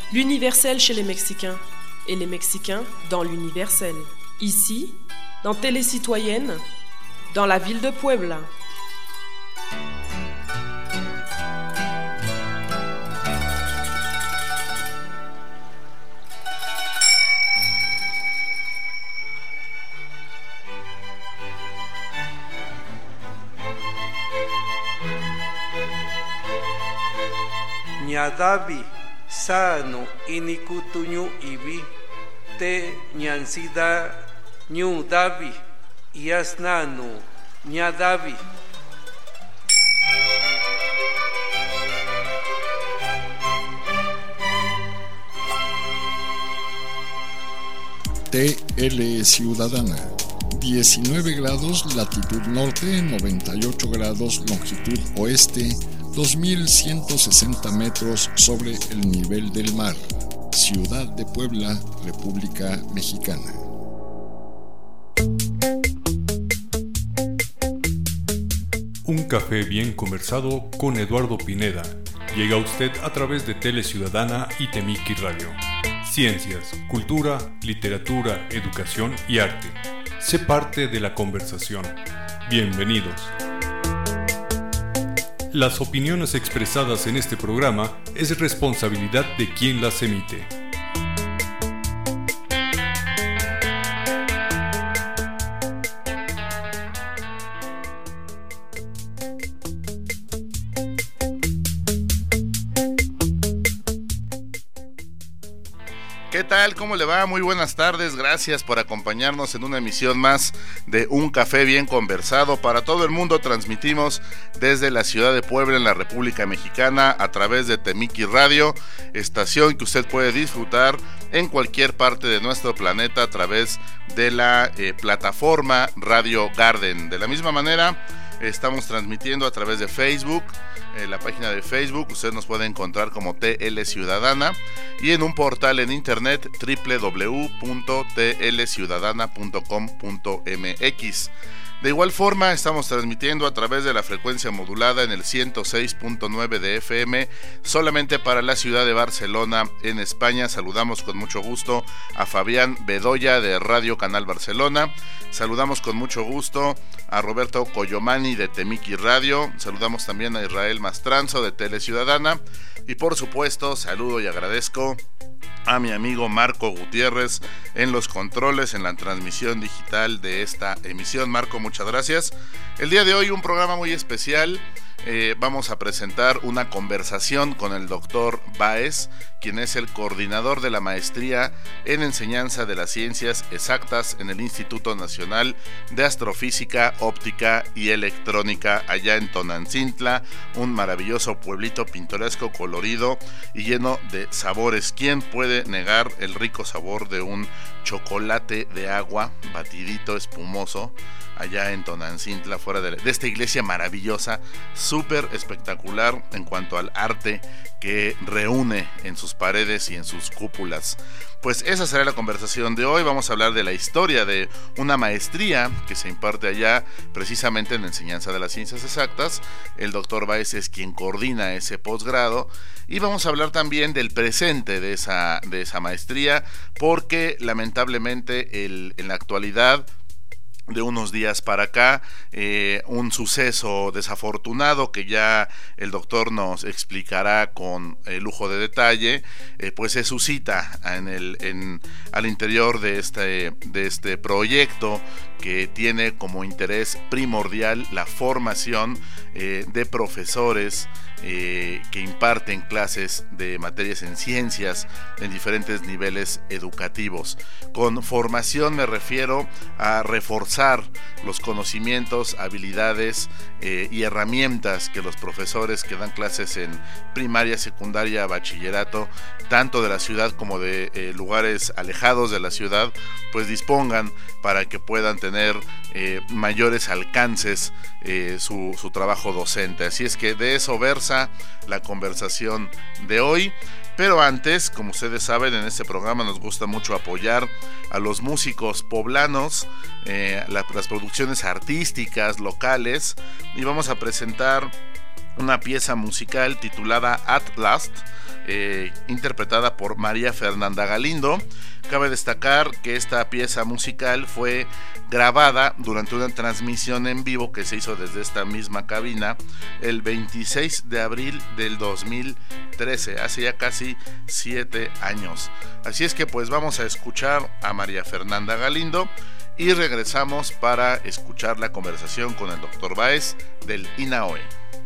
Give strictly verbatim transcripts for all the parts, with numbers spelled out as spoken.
L'universel chez les Mexicains, et les Mexicains dans l'universel. Ici, dans Télécitoyenne, dans la ville de Puebla. Ñadavi, sano, inikutuñu ibi, te ñansida, ñu davi, yasnano, ñadavi. T L Ciudadana, diecinueve grados latitud norte, noventa y ocho grados longitud oeste, dos mil ciento sesenta metros sobre el nivel del mar. Ciudad de Puebla, República Mexicana. Un café bien conversado con Eduardo Pineda. Llega a usted a través de Tele Ciudadana y Temiki Radio. Ciencias, cultura, literatura, educación y arte. Sé parte de la conversación. Bienvenidos. Las opiniones expresadas en este programa es responsabilidad de quien las emite. ¿Qué tal? ¿Cómo le va? Muy buenas tardes, gracias por acompañarnos en una emisión más de Un Café Bien Conversado. Para todo el mundo transmitimos desde la ciudad de Puebla en la República Mexicana a través de Temiki Radio, estación que usted puede disfrutar en cualquier parte de nuestro planeta a través de la eh, plataforma Radio Garden. De la misma manera, estamos transmitiendo a través de Facebook, eh, la página de Facebook, usted nos puede encontrar como T L Ciudadana, y en un portal en internet doble u doble u doble u punto t l ciudadana punto com punto m x. De igual forma, estamos transmitiendo a través de la frecuencia modulada en el ciento seis punto nueve de F M, solamente para la ciudad de Barcelona, en España. Saludamos con mucho gusto a Fabián Bedoya de Radio Canal Barcelona. Saludamos con mucho gusto a Roberto Coyomani de Temiki Radio. Saludamos también a Israel Mastranzo de Tele Ciudadana. Y por supuesto, saludo y agradezco a mi amigo Marco Gutiérrez en los controles, en la transmisión digital de esta emisión. Marco, muchas gracias. El día de hoy un programa muy especial. Eh, vamos a presentar una conversación con el doctor Báez, quien es el coordinador de la maestría en enseñanza de las ciencias exactas en el Instituto Nacional de Astrofísica, Óptica y Electrónica allá en Tonantzintla, un maravilloso pueblito pintoresco, colorido y lleno de sabores. ¿Quién puede negar el rico sabor de un chocolate de agua batidito, espumoso, allá en Tonantzintla, fuera de, de esta iglesia maravillosa, súper espectacular en cuanto al arte que reúne en sus paredes y en sus cúpulas? Pues esa será la conversación de hoy. Vamos a hablar de la historia de una maestría que se imparte allá precisamente en enseñanza de las ciencias exactas. El doctor Báez es quien coordina ese posgrado, y vamos a hablar también del presente de esa, de esa maestría, porque lamentablemente el, en la actualidad, de unos días para acá, eh, un suceso desafortunado que ya el doctor nos explicará con eh, lujo de detalle, eh, pues se suscita en el, en, al interior de este, de este proyecto que tiene como interés primordial la formación eh, de profesores eh, que imparten clases de materias en ciencias en diferentes niveles educativos. Con formación me refiero a reforzar los conocimientos, habilidades eh, y herramientas que los profesores que dan clases en primaria, secundaria, bachillerato, tanto de la ciudad como de eh, lugares alejados de la ciudad, pues dispongan para que puedan tener eh, mayores alcances eh, su, su trabajo docente. Así es que de eso versa la conversación de hoy. Pero antes, como ustedes saben, en este programa nos gusta mucho apoyar a los músicos poblanos, eh, la, las producciones artísticas locales, y vamos a presentar una pieza musical titulada At Last, eh, interpretada por María Fernanda Galindo. Cabe destacar que esta pieza musical fue grabada durante una transmisión en vivo que se hizo desde esta misma cabina el veintiséis de abril del dos mil trece, hace ya casi siete años. Así es que pues vamos a escuchar a María Fernanda Galindo y regresamos para escuchar la conversación con el doctor Báez del INAOE.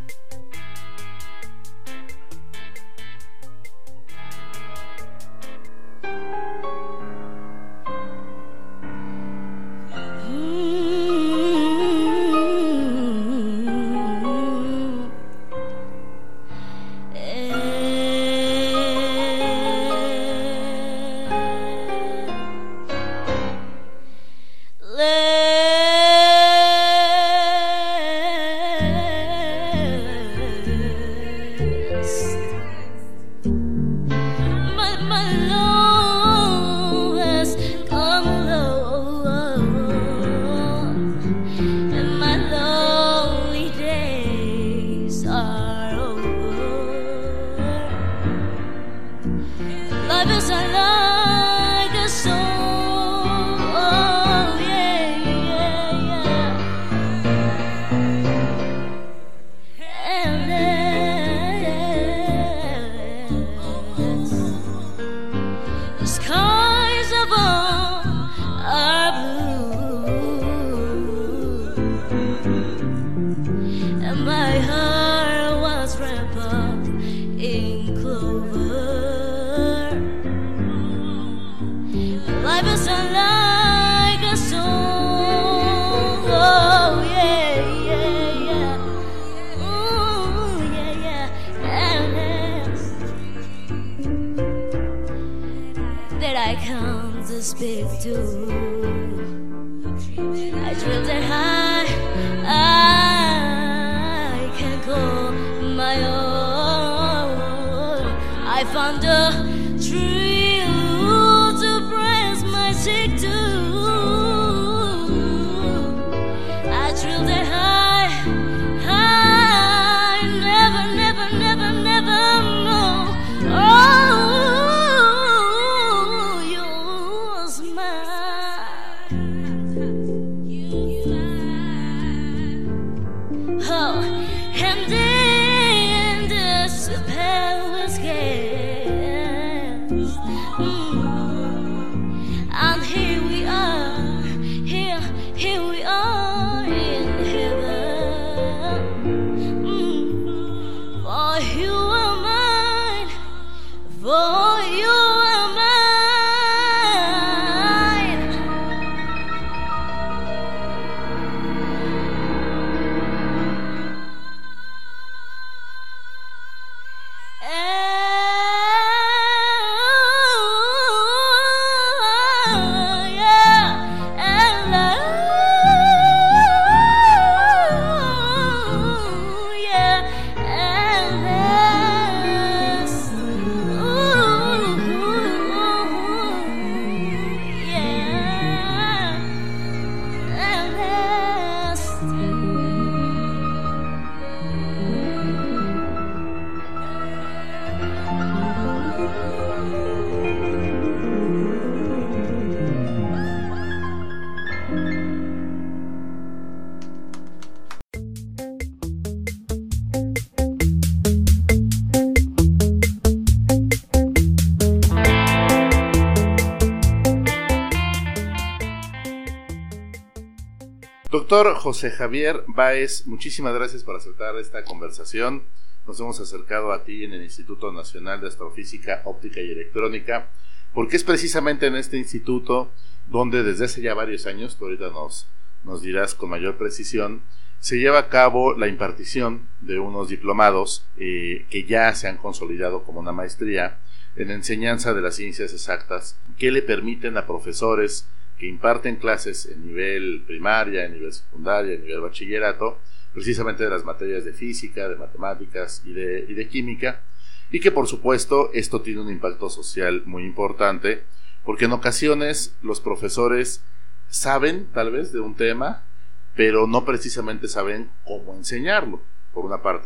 Doctor José Javier Báez, muchísimas gracias por aceptar esta conversación. Nos hemos acercado a ti en el Instituto Nacional de Astrofísica, Óptica y Electrónica, porque es precisamente en este instituto donde desde hace ya varios años, tú ahorita nos, nos dirás con mayor precisión, se lleva a cabo la impartición de unos diplomados eh, que ya se han consolidado como una maestría en enseñanza de las ciencias exactas, que le permiten a profesores que imparten clases en nivel primaria, en nivel secundaria, en nivel bachillerato, precisamente de las materias de física, de matemáticas y de, y de química, y que por supuesto esto tiene un impacto social muy importante, porque en ocasiones los profesores saben tal vez de un tema, pero no precisamente saben cómo enseñarlo, por una parte.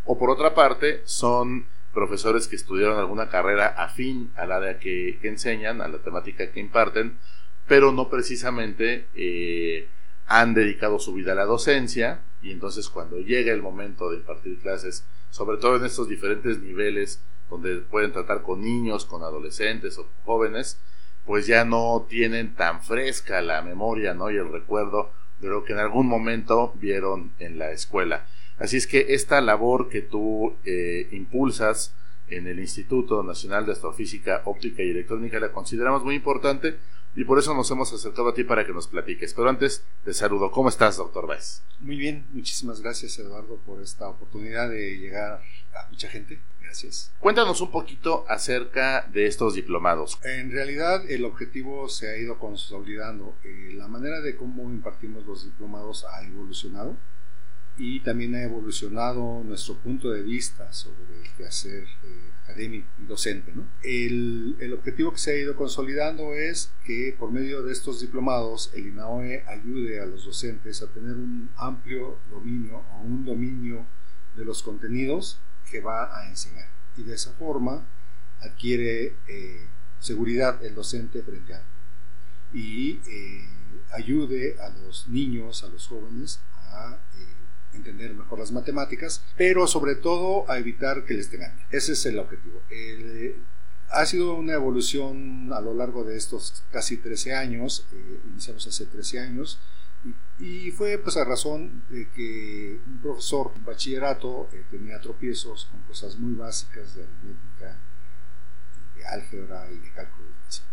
o por otra parte son profesores que estudiaron alguna carrera afín al área que, que enseñan, a la temática que imparten, pero no precisamente eh, han dedicado su vida a la docencia, y entonces cuando llega el momento de impartir clases, sobre todo en estos diferentes niveles donde pueden tratar con niños, con adolescentes o jóvenes, pues ya no tienen tan fresca la memoria, ¿no?, y el recuerdo de lo que en algún momento vieron en la escuela. Así es que esta labor que tú eh, impulsas en el Instituto Nacional de Astrofísica, Óptica y Electrónica la consideramos muy importante, y por eso nos hemos acercado a ti para que nos platiques. Pero antes te saludo. ¿Cómo estás, doctor Báez? Muy bien, muchísimas gracias, Eduardo, por esta oportunidad de llegar a mucha gente. Gracias. Cuéntanos un poquito acerca de estos diplomados. En realidad el objetivo se ha ido consolidando. Eh, la manera de cómo impartimos los diplomados ha evolucionado, y también ha evolucionado nuestro punto de vista sobre el quehacer eh, académico y docente, ¿no? El, el objetivo que se ha ido consolidando es que por medio de estos diplomados el INAOE ayude a los docentes a tener un amplio dominio o un dominio de los contenidos que va a enseñar, y de esa forma adquiere eh, seguridad el docente frente a algo, y eh, ayude a los niños, a los jóvenes a eh, entender mejor las matemáticas, pero sobre todo a evitar que les tengan miedo. Ese es el objetivo. El, ha sido una evolución a lo largo de estos casi trece años, eh, iniciamos hace trece años, y, y fue pues a razón de que un profesor en bachillerato eh, tenía tropiezos con cosas muy básicas de aritmética, de álgebra y de cálculo diferencial.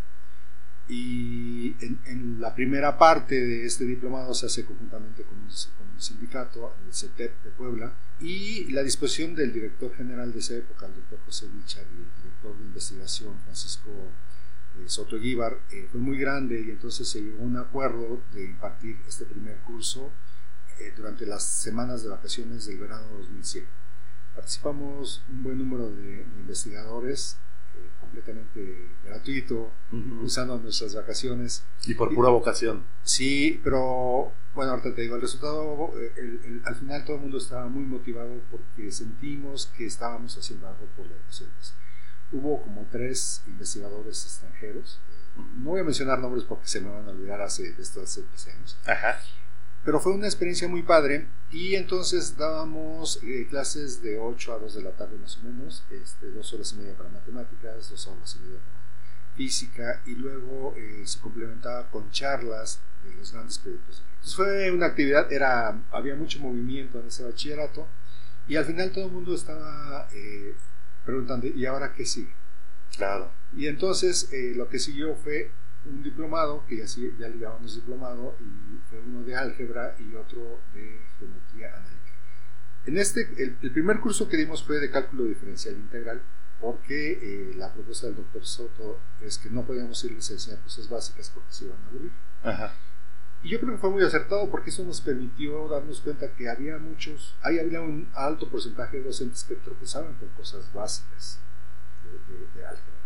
Y en, en la primera parte de este diplomado se hace conjuntamente con un, con un sindicato, el C E T E P de Puebla, y la disposición del director general de esa época, el doctor José Lichar, y el director de investigación, Francisco eh, Soto Eguíbar, eh, fue muy grande, y entonces se llegó a un acuerdo de impartir este primer curso eh, durante las semanas de vacaciones del verano dos mil siete. Participamos un buen número de, de investigadores, completamente gratuito, uh-huh, usando nuestras vacaciones. Y por pura vocación. Sí, pero bueno, ahorita te digo, el resultado, el, el, al final todo el mundo estaba muy motivado porque sentimos que estábamos haciendo algo por las docentes. Hubo como tres investigadores extranjeros, uh-huh, no voy a mencionar nombres porque se me van a olvidar hace, de estos hace trece años. Ajá. Pero fue una experiencia muy padre, y entonces dábamos eh, clases de ocho a dos de la tarde más o menos, este, dos horas y media para matemáticas, dos horas y media para física, y luego eh, se complementaba con charlas de los grandes proyectos. Entonces fue una actividad, era, había mucho movimiento en ese bachillerato, y al final todo el mundo estaba eh, preguntando, ¿y ahora qué sigue? Claro. Y entonces eh, lo que siguió fue un diplomado, que ya, ya le llamamos diplomado, y fue uno de álgebra y otro de geometría analítica. En este, el, el primer curso que dimos fue de cálculo diferencial integral, porque eh, la propuesta del doctor Soto es que no podíamos irles a enseñar cosas básicas porque se iban a aburrir. Ajá. Y yo creo que fue muy acertado, porque eso nos permitió darnos cuenta que había muchos, ahí había un alto porcentaje de docentes que tropezaban con cosas básicas de, de, de álgebra.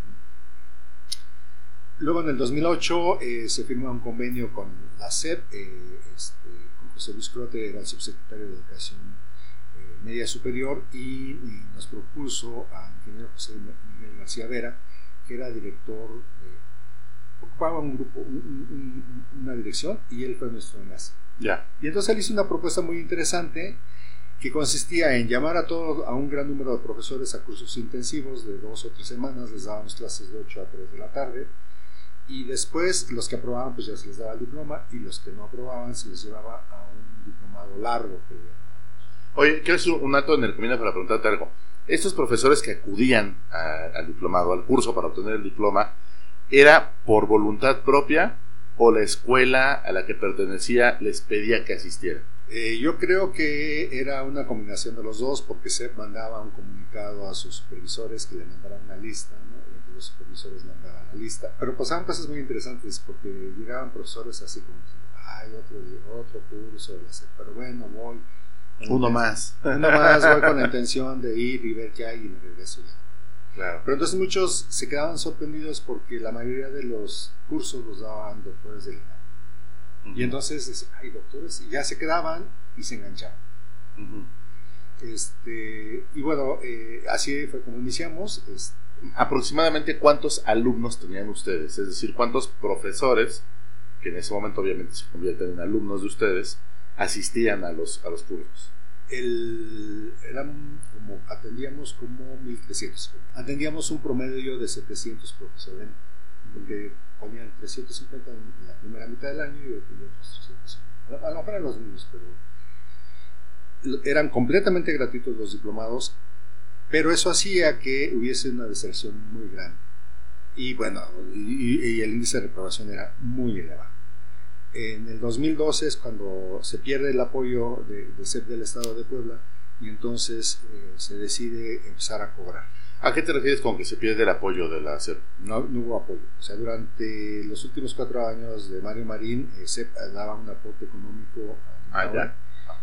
Luego en el dos mil ocho eh, se firma un convenio con la S E P, eh, este, con José Luis Crote, era el subsecretario de Educación eh, Media Superior, y, y nos propuso al ingeniero José Miguel García Vera, que era director, de, ocupaba un grupo, un, un, una dirección, y él fue nuestro enlace. Ya. Y entonces él hizo una propuesta muy interesante que consistía en llamar a todo, a un gran número de profesores a cursos intensivos de dos o tres semanas, les dábamos clases de ocho a tres de la tarde, y después los que aprobaban pues ya se les daba el diploma, y los que no aprobaban se les llevaba a un diplomado largo. Oye, quiero hacer un alto en el camino para preguntarte algo. Estos profesores que acudían a, al diplomado, al curso para obtener el diploma, ¿era por voluntad propia o la escuela a la que pertenecía les pedía que asistieran? Eh, yo creo que era una combinación de los dos, porque se mandaba un comunicado a sus supervisores que le mandaran una lista, ¿no? Y los supervisores mandaban la lista, pero pasaban cosas muy interesantes, porque llegaban profesores así como diciendo, ay, otro, otro curso de la S E P, pero bueno, voy uno más uno más, voy con la intención de ir y ver qué hay, y me regreso ya. Claro. Pero entonces muchos se quedaban sorprendidos porque la mayoría de los cursos los daban doctores del I N A H. Uh-huh. Y entonces, hay doctores, y ya se quedaban y se enganchaban. Uh-huh. Este, y bueno, eh, así fue como iniciamos. Este, ¿Aproximadamente cuántos alumnos tenían ustedes? Es decir, ¿cuántos profesores, que en ese momento obviamente se convierten en alumnos de ustedes, asistían a los, a los cursos? El, eran como, atendíamos como mil trescientos. Atendíamos un promedio de setecientos profesores, porque ponían trescientos cincuenta en la primera mitad del año y otros trescientos cincuenta. A lo mejor eran los mismos, pero eran completamente gratuitos los diplomados, pero eso hacía que hubiese una deserción muy grande. Y bueno, y, y el índice de reprobación era muy elevado. En el dos mil doce es cuando se pierde el apoyo de, de C E P del Estado de Puebla y entonces eh, se decide empezar a cobrar. ¿A qué te refieres con que se pierde el apoyo de la C E P? No, no hubo apoyo. O sea, durante los últimos cuatro años de Mario Marín, eh, C E P daba un aporte económico a ah, ya.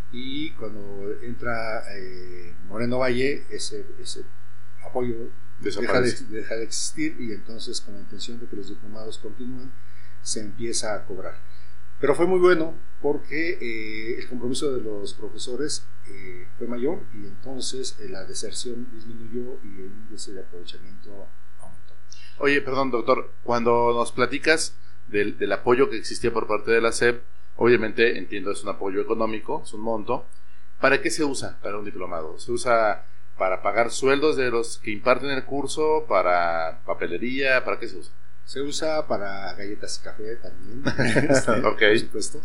Y cuando entra eh, Moreno Valle, ese, ese apoyo deja de, deja de existir y entonces con la intención de que los diplomados continúen, se empieza a cobrar. Pero fue muy bueno porque eh, el compromiso de los profesores eh, fue mayor y entonces eh, la deserción disminuyó y el índice de aprovechamiento aumentó. Oye, perdón, doctor, cuando nos platicas del, del apoyo que existía por parte de la C E P, obviamente entiendo es un apoyo económico, es un monto. ¿Para qué se usa para un diplomado? ¿Se usa para pagar sueldos de los que imparten el curso? ¿Para papelería? ¿Para qué se usa? Se usa para galletas y café también, este, okay. Por supuesto,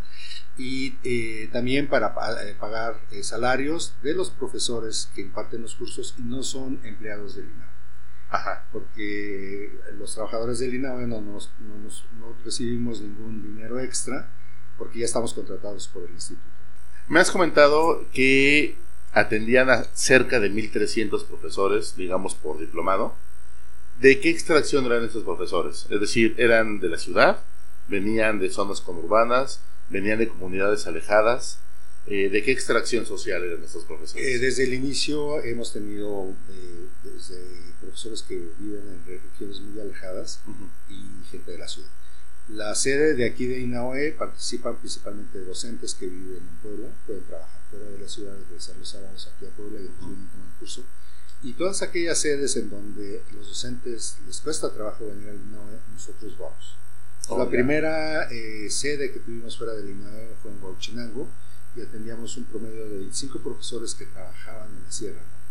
y eh, también para eh, pagar eh, salarios de los profesores que imparten los cursos y no son empleados del INAHue. Ajá. Porque los trabajadores del INAHue no, nos, no, nos, no recibimos ningún dinero extra porque ya estamos contratados por el instituto. Me has comentado que atendían a cerca de mil trescientos profesores, digamos, por diplomado. ¿De qué extracción eran estos profesores? Es decir, ¿eran de la ciudad? ¿Venían de zonas conurbanas? ¿Venían de comunidades alejadas? Eh, ¿De qué extracción social eran estos profesores? Eh, desde el inicio hemos tenido eh, desde profesores que viven en regiones muy alejadas uh-huh. y gente de la ciudad. La sede de aquí de INAHue participan principalmente docentes que viven en Puebla, pueden trabajar fuera de la ciudad, regresar los sábados aquí a Puebla y después vienen con el curso. Y todas aquellas sedes en donde los docentes les cuesta trabajo venir al INAHue, nosotros vamos. Oh, la yeah. primera eh, sede que tuvimos fuera del INAHue fue en Huachinango y atendíamos un promedio de veinticinco profesores que trabajaban en la Sierra Norte.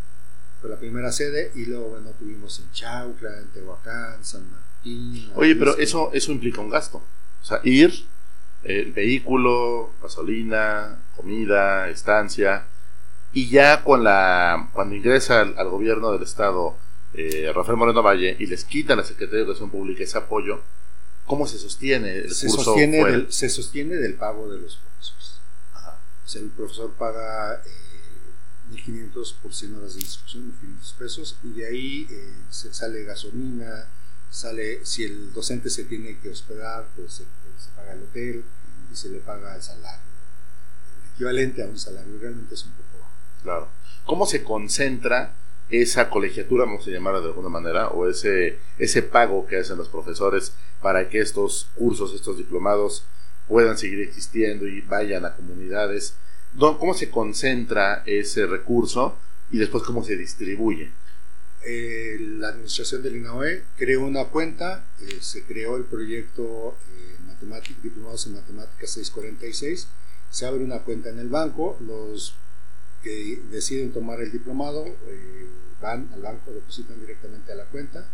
Fue la primera sede y luego bueno, tuvimos en Chaucla, en Tehuacán, San Martín. Oye, pero eso, eso implica un gasto. O sea, ir, el eh, vehículo, gasolina, comida, estancia. Y ya con la cuando ingresa al, al gobierno del estado eh, Rafael Moreno Valle y les quita a la Secretaría de Educación Pública ese apoyo, ¿cómo se sostiene el se curso? Sostiene del, se sostiene del pago de los profesores. Ajá. O sea, el profesor paga eh, mil quinientos por cien horas de instrucción, mil quinientos pesos, y de ahí eh, se sale gasolina, sale, si el docente se tiene que hospedar, pues se, se paga el hotel y se le paga el salario, el equivalente a un salario, realmente es un poco bajo. Claro. ¿Cómo se concentra esa colegiatura, vamos a llamarla de alguna manera, o ese, ese pago que hacen los profesores para que estos cursos, estos diplomados puedan seguir existiendo y vayan a comunidades? ¿Cómo se concentra ese recurso y después cómo se distribuye? Eh, la administración del INAHue creó una cuenta, eh, se creó el proyecto eh, matemática, Diplomados en Matemáticas seiscientos cuarenta y seis, se abre una cuenta en el banco, los que deciden tomar el diplomado eh, van al banco, depositan directamente a la cuenta.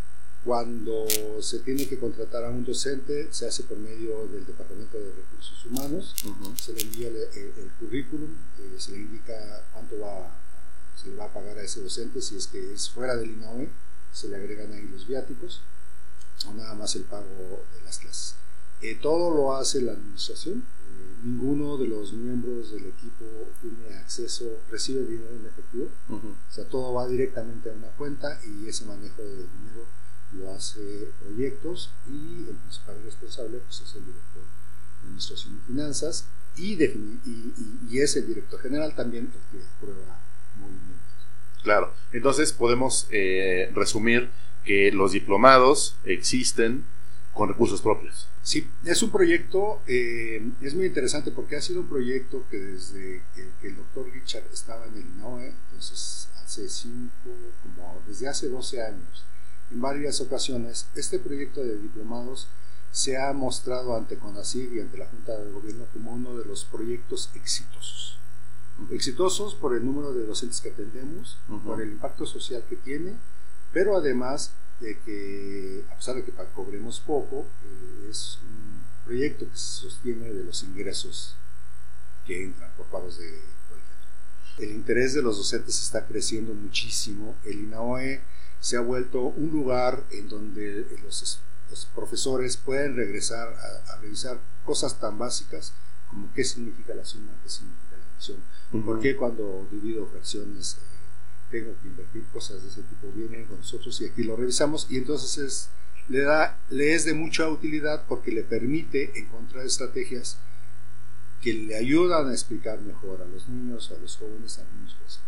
Cuando se tiene que contratar a un docente, se hace por medio del Departamento de Recursos Humanos, uh-huh. se le envía el, el, el currículum, eh, se le indica cuánto va, se le va a pagar a ese docente, si es que es fuera del INAHue, se le agregan ahí los viáticos, o nada más el pago de las clases. Eh, todo lo hace la administración, eh, ninguno de los miembros del equipo tiene acceso, recibe dinero en efectivo, uh-huh. o sea, todo va directamente a una cuenta y ese manejo de dinero lo hace proyectos y el principal responsable pues, es el director de Administración y Finanzas y, de, y, y, y es el director general también el que aprueba movimientos. Claro, entonces podemos eh, resumir que los diplomados existen con recursos propios. Sí, es un proyecto, eh, es muy interesante porque ha sido un proyecto que desde que, que el doctor Richard estaba en el INAOE, entonces hace cinco, como desde hace doce años, en varias ocasiones, este proyecto de diplomados se ha mostrado ante CONACYT y ante la Junta de Gobierno como uno de los proyectos exitosos. Uh-huh. Exitosos por el número de docentes que atendemos, uh-huh. por el impacto social que tiene, pero además de que, a pesar de que cobremos poco, eh, es un proyecto que se sostiene de los ingresos que entran por pagos de colegiatura. El interés de los docentes está creciendo muchísimo. El INAOE se ha vuelto un lugar en donde los, los profesores pueden regresar a, a revisar cosas tan básicas como qué significa la suma, qué significa la división, uh-huh. por qué cuando divido fracciones eh, tengo que invertir, cosas de ese tipo vienen con nosotros y aquí lo revisamos, y entonces es, le, da, le es de mucha utilidad porque le permite encontrar estrategias que le ayudan a explicar mejor a los niños, a los jóvenes, a algunos procesos.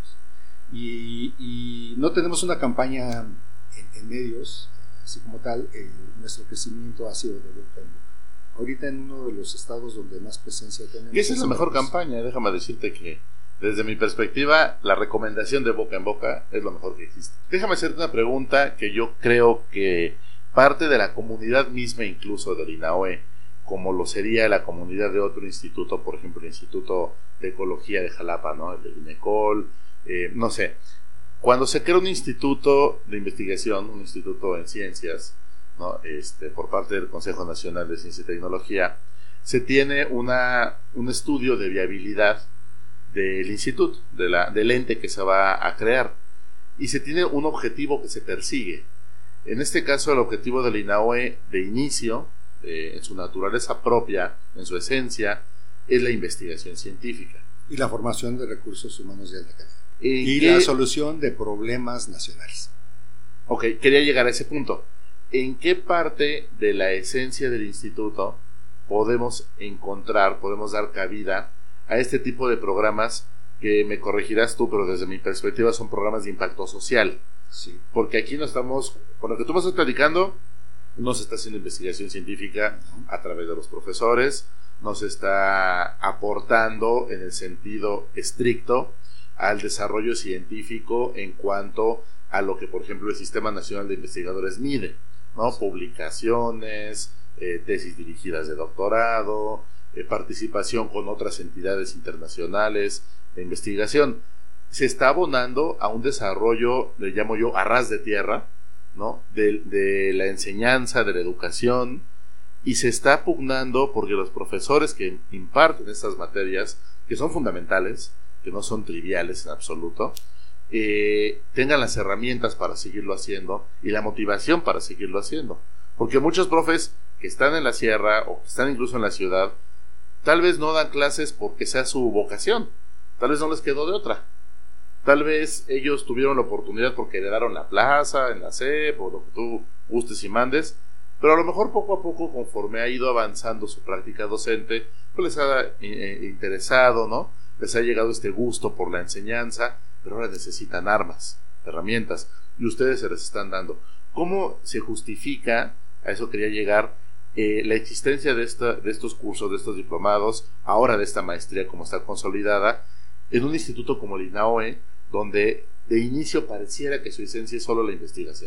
Y, y no tenemos una campaña en, en medios, así como tal, eh, nuestro crecimiento ha sido de boca en boca. Ahorita en uno de los estados donde más presencia tenemos... Y esa es la mejor campaña, déjame decirte que desde mi perspectiva, la recomendación de boca en boca es lo mejor que existe. Déjame hacerte una pregunta que yo creo que parte de la comunidad misma, incluso del INAOE, como lo sería la comunidad de otro instituto, por ejemplo, el Instituto de Ecología de Jalapa, ¿no? El de INECOL, eh, no sé. Cuando se crea un instituto de investigación, un instituto en ciencias, ¿no? este, por parte del Consejo Nacional de Ciencia y Tecnología, se tiene una, un estudio de viabilidad del instituto, de la, del ente que se va a crear, y se tiene un objetivo que se persigue. En este caso, el objetivo del INAOE de inicio, eh, en su naturaleza propia, en su esencia, es la investigación científica y la formación de recursos humanos de alta calidad y qué... la solución de problemas nacionales. Ok, quería llegar a ese punto. ¿En qué parte de la esencia del instituto podemos encontrar, podemos dar cabida a este tipo de programas que, me corregirás tú, pero desde mi perspectiva son programas de impacto social? Sí. Porque aquí no estamos, con lo que tú me estás platicando, no se está haciendo investigación científica uh-huh. a través de los profesores, no se está aportando en el sentido estricto al desarrollo científico en cuanto a lo que, por ejemplo, el Sistema Nacional de Investigadores mide, ¿no? Sí. Publicaciones, eh, tesis dirigidas de doctorado, eh, participación con otras entidades internacionales de investigación. Se está abonando a un desarrollo, le llamo yo, a ras de tierra, ¿no? de, de la enseñanza, de la educación, y se está pugnando porque los profesores que imparten estas materias, que son fundamentales, que no son triviales en absoluto, eh, tengan las herramientas para seguirlo haciendo y la motivación para seguirlo haciendo. Porque muchos profes que están en la sierra o que están incluso en la ciudad, tal vez no dan clases porque sea su vocación, tal vez no les quedó de otra. Tal vez ellos tuvieron la oportunidad porque heredaron la plaza, en la C E P, o lo que tú gustes y mandes, pero a lo mejor poco a poco, conforme ha ido avanzando su práctica docente, pues les ha eh, interesado, ¿no? Les ha llegado este gusto por la enseñanza, pero ahora necesitan armas, herramientas, y ustedes se les están dando. ¿Cómo se justifica, a eso quería llegar, eh, la existencia de, esta, de estos cursos, de estos diplomados, ahora de esta maestría como está consolidada, en un instituto como el INAOE, donde de inicio pareciera que su esencia es solo la investigación?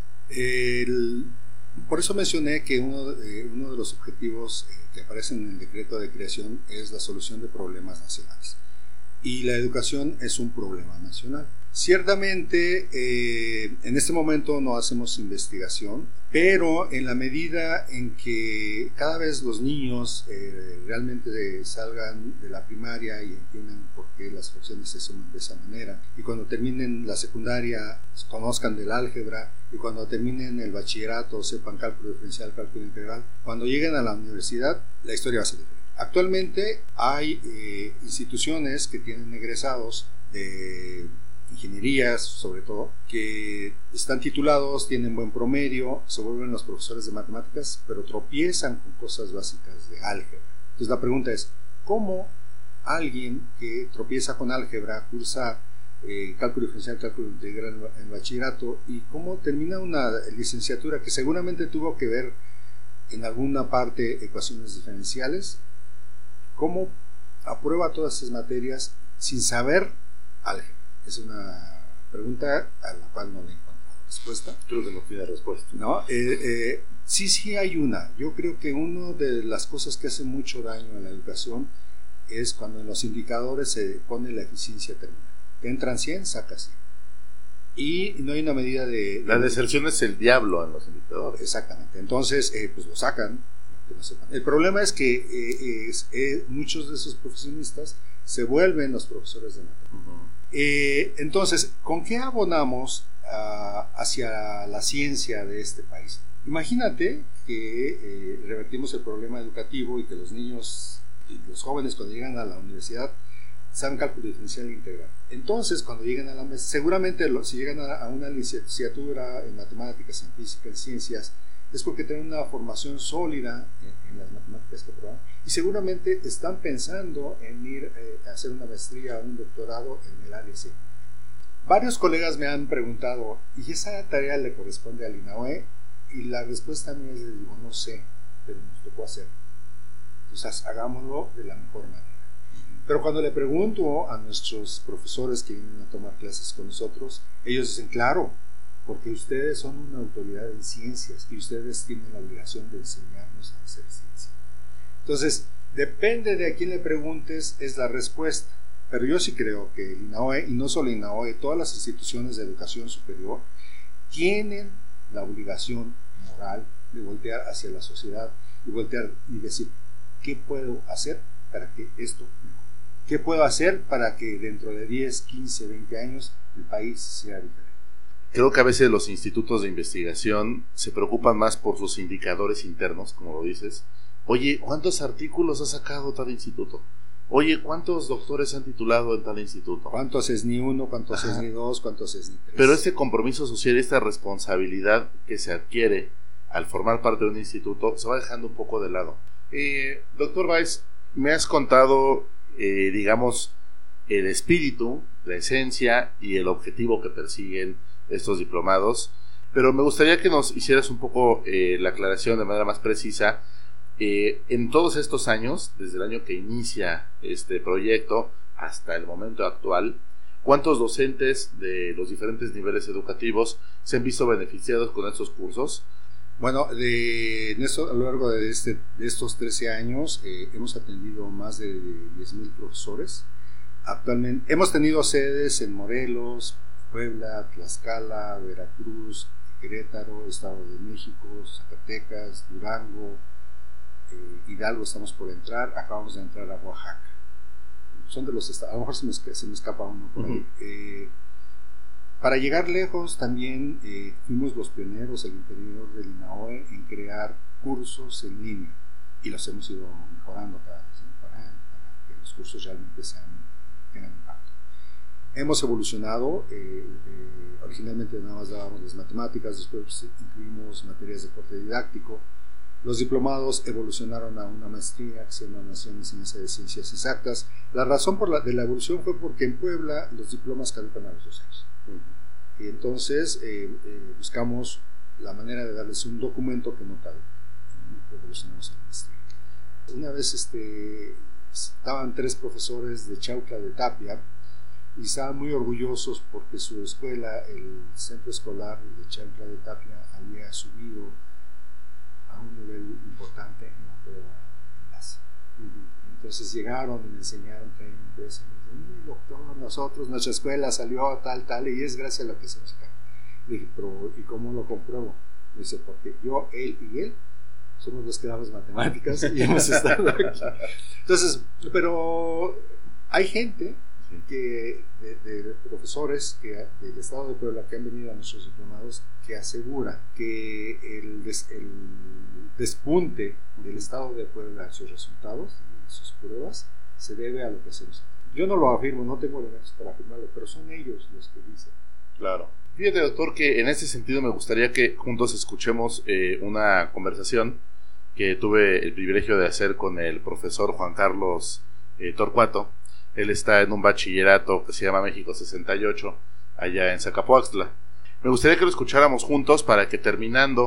El, por eso mencioné que uno, eh, uno de los objetivos eh, que aparecen en el decreto de creación es la solución de problemas nacionales. Y la educación es un problema nacional. Ciertamente, eh, en este momento no hacemos investigación, pero en la medida en que cada vez los niños eh, realmente de, salgan de la primaria y entiendan por qué las fracciones se suman de esa manera, y cuando terminen la secundaria conozcan del álgebra, y cuando terminen el bachillerato sepan cálculo diferencial, cálculo integral, cuando lleguen a la universidad la historia va a ser diferente. Actualmente hay eh, instituciones que tienen egresados de ingenierías, sobre todo, que están titulados, tienen buen promedio, se vuelven los profesores de matemáticas, pero tropiezan con cosas básicas de álgebra. Entonces la pregunta es, ¿cómo alguien que tropieza con álgebra cursa eh, cálculo diferencial, cálculo integral en bachillerato, y cómo termina una licenciatura que seguramente tuvo que ver en alguna parte ecuaciones diferenciales, ¿cómo aprueba todas esas materias sin saber álgebra? Es una pregunta a la cual no le he encontrado respuesta. Creo que no tiene respuesta. No, eh, eh, sí, sí hay una. Yo creo que una de las cosas que hace mucho daño en la educación es cuando en los indicadores se pone la eficiencia terminal. Que entran cien, saca cien. Y no hay una medida de... de la deserción es el diablo en los indicadores. Exactamente. Entonces, eh, pues lo sacan. No sepan. El problema es que eh, es, eh, muchos de esos profesionistas se vuelven los profesores de matemáticas. Uh-huh. eh, entonces, ¿con qué abonamos uh, hacia la ciencia de este país? Imagínate que eh, revertimos el problema educativo y que los niños y los jóvenes cuando llegan a la universidad saben cálculo diferencial e integral. Entonces, cuando llegan a la mesa, seguramente lo, si llegan a, a una licenciatura en matemáticas, en física, en ciencias, es porque tienen una formación sólida en, en las matemáticas que probaron y seguramente están pensando en ir eh, a hacer una maestría o un doctorado en el área científica. Varios colegas me han preguntado, ¿y esa tarea le corresponde al INAOE? Y la respuesta mía es, les digo, no sé, pero nos tocó hacer. Entonces, hagámoslo de la mejor manera. Pero cuando le pregunto a nuestros profesores que vienen a tomar clases con nosotros, ellos dicen, claro, porque ustedes son una autoridad en ciencias y ustedes tienen la obligación de enseñarnos a hacer ciencia. Entonces, depende de a quién le preguntes, es la respuesta. Pero yo sí creo que el INAOE, y no solo el INAOE, todas las instituciones de educación superior, tienen la obligación moral de voltear hacia la sociedad y voltear y decir, ¿qué puedo hacer para que esto mejore? ¿Qué puedo hacer para que dentro de diez, quince, veinte años el país sea diferente? Creo que a veces los institutos de investigación se preocupan más por sus indicadores internos, como lo dices. Oye, ¿cuántos artículos ha sacado tal instituto? Oye, ¿cuántos doctores han titulado en tal instituto? ¿Cuántos es ni uno? ¿Cuántos Ajá. es ni dos? ¿Cuántos es ni tres? Pero este compromiso social, esta responsabilidad que se adquiere al formar parte de un instituto, se va dejando un poco de lado. Eh, doctor Valls, me has contado, eh, digamos, el espíritu, la esencia y el objetivo que persiguen estos diplomados, pero me gustaría que nos hicieras un poco eh, la aclaración de manera más precisa. Eh, en todos estos años, desde el año que inicia este proyecto hasta el momento actual, ¿cuántos docentes de los diferentes niveles educativos se han visto beneficiados con estos cursos? Bueno, de, en esto, a lo largo de, este, de estos trece años eh, hemos atendido más de diez mil profesores. Actualmente hemos tenido sedes en Morelos, Puebla, Tlaxcala, Veracruz, Querétaro, Estado de México, Zacatecas, Durango, eh, Hidalgo estamos por entrar, acabamos de entrar a Oaxaca. Son de los estados, a lo mejor se me, se me escapa uno por ahí. Uh-huh. Eh, para llegar lejos también eh, fuimos los pioneros al interior del INAOE en crear cursos en línea y los hemos ido mejorando cada vez, ¿no? para, para que los cursos realmente sean, tengan impacto. Hemos evolucionado, eh, eh, originalmente nada más dábamos las matemáticas, después incluimos materias de corte didáctico. Los diplomados evolucionaron a una maestría que se llama Maestría en Enseñanza de Ciencias Exactas. La razón por la, de la evolución fue porque en Puebla los diplomas caducan a los dos años. Uh-huh. Y entonces eh, eh, buscamos la manera de darles un documento que no caduque. Y evolucionamos a la maestría. Una vez este, estaban tres profesores de Chautla de Tapia y estaban muy orgullosos porque su escuela, el centro escolar de Chautla de Tapia, había subido a un nivel importante en la prueba de enlace. Uh-huh. Entonces llegaron y me enseñaron treinta veces, y me dijeron, doctor, nosotros, nuestra escuela salió tal, tal, y es gracias a lo que hacemos acá. Le dije, pero ¿y cómo lo compruebo? Me dice, porque yo, él y él somos los que damos matemáticas y hemos estado aquí. Entonces, pero hay gente que de, de profesores que del estado de Puebla que han venido a nuestros diplomados que asegura que el, des, el despunte del estado de Puebla en sus resultados, en sus pruebas, se debe a lo que hacemos. Yo no lo afirmo, no tengo elementos para afirmarlo, pero son ellos los que dicen. Claro. Fíjate, doctor, que en ese sentido me gustaría que juntos escuchemos eh, una conversación que tuve el privilegio de hacer con el profesor Juan Carlos eh, Torcuato. Él está en un bachillerato que se llama México sesenta y ocho, allá en Zacapoaxtla. Me gustaría que lo escucháramos juntos para que terminando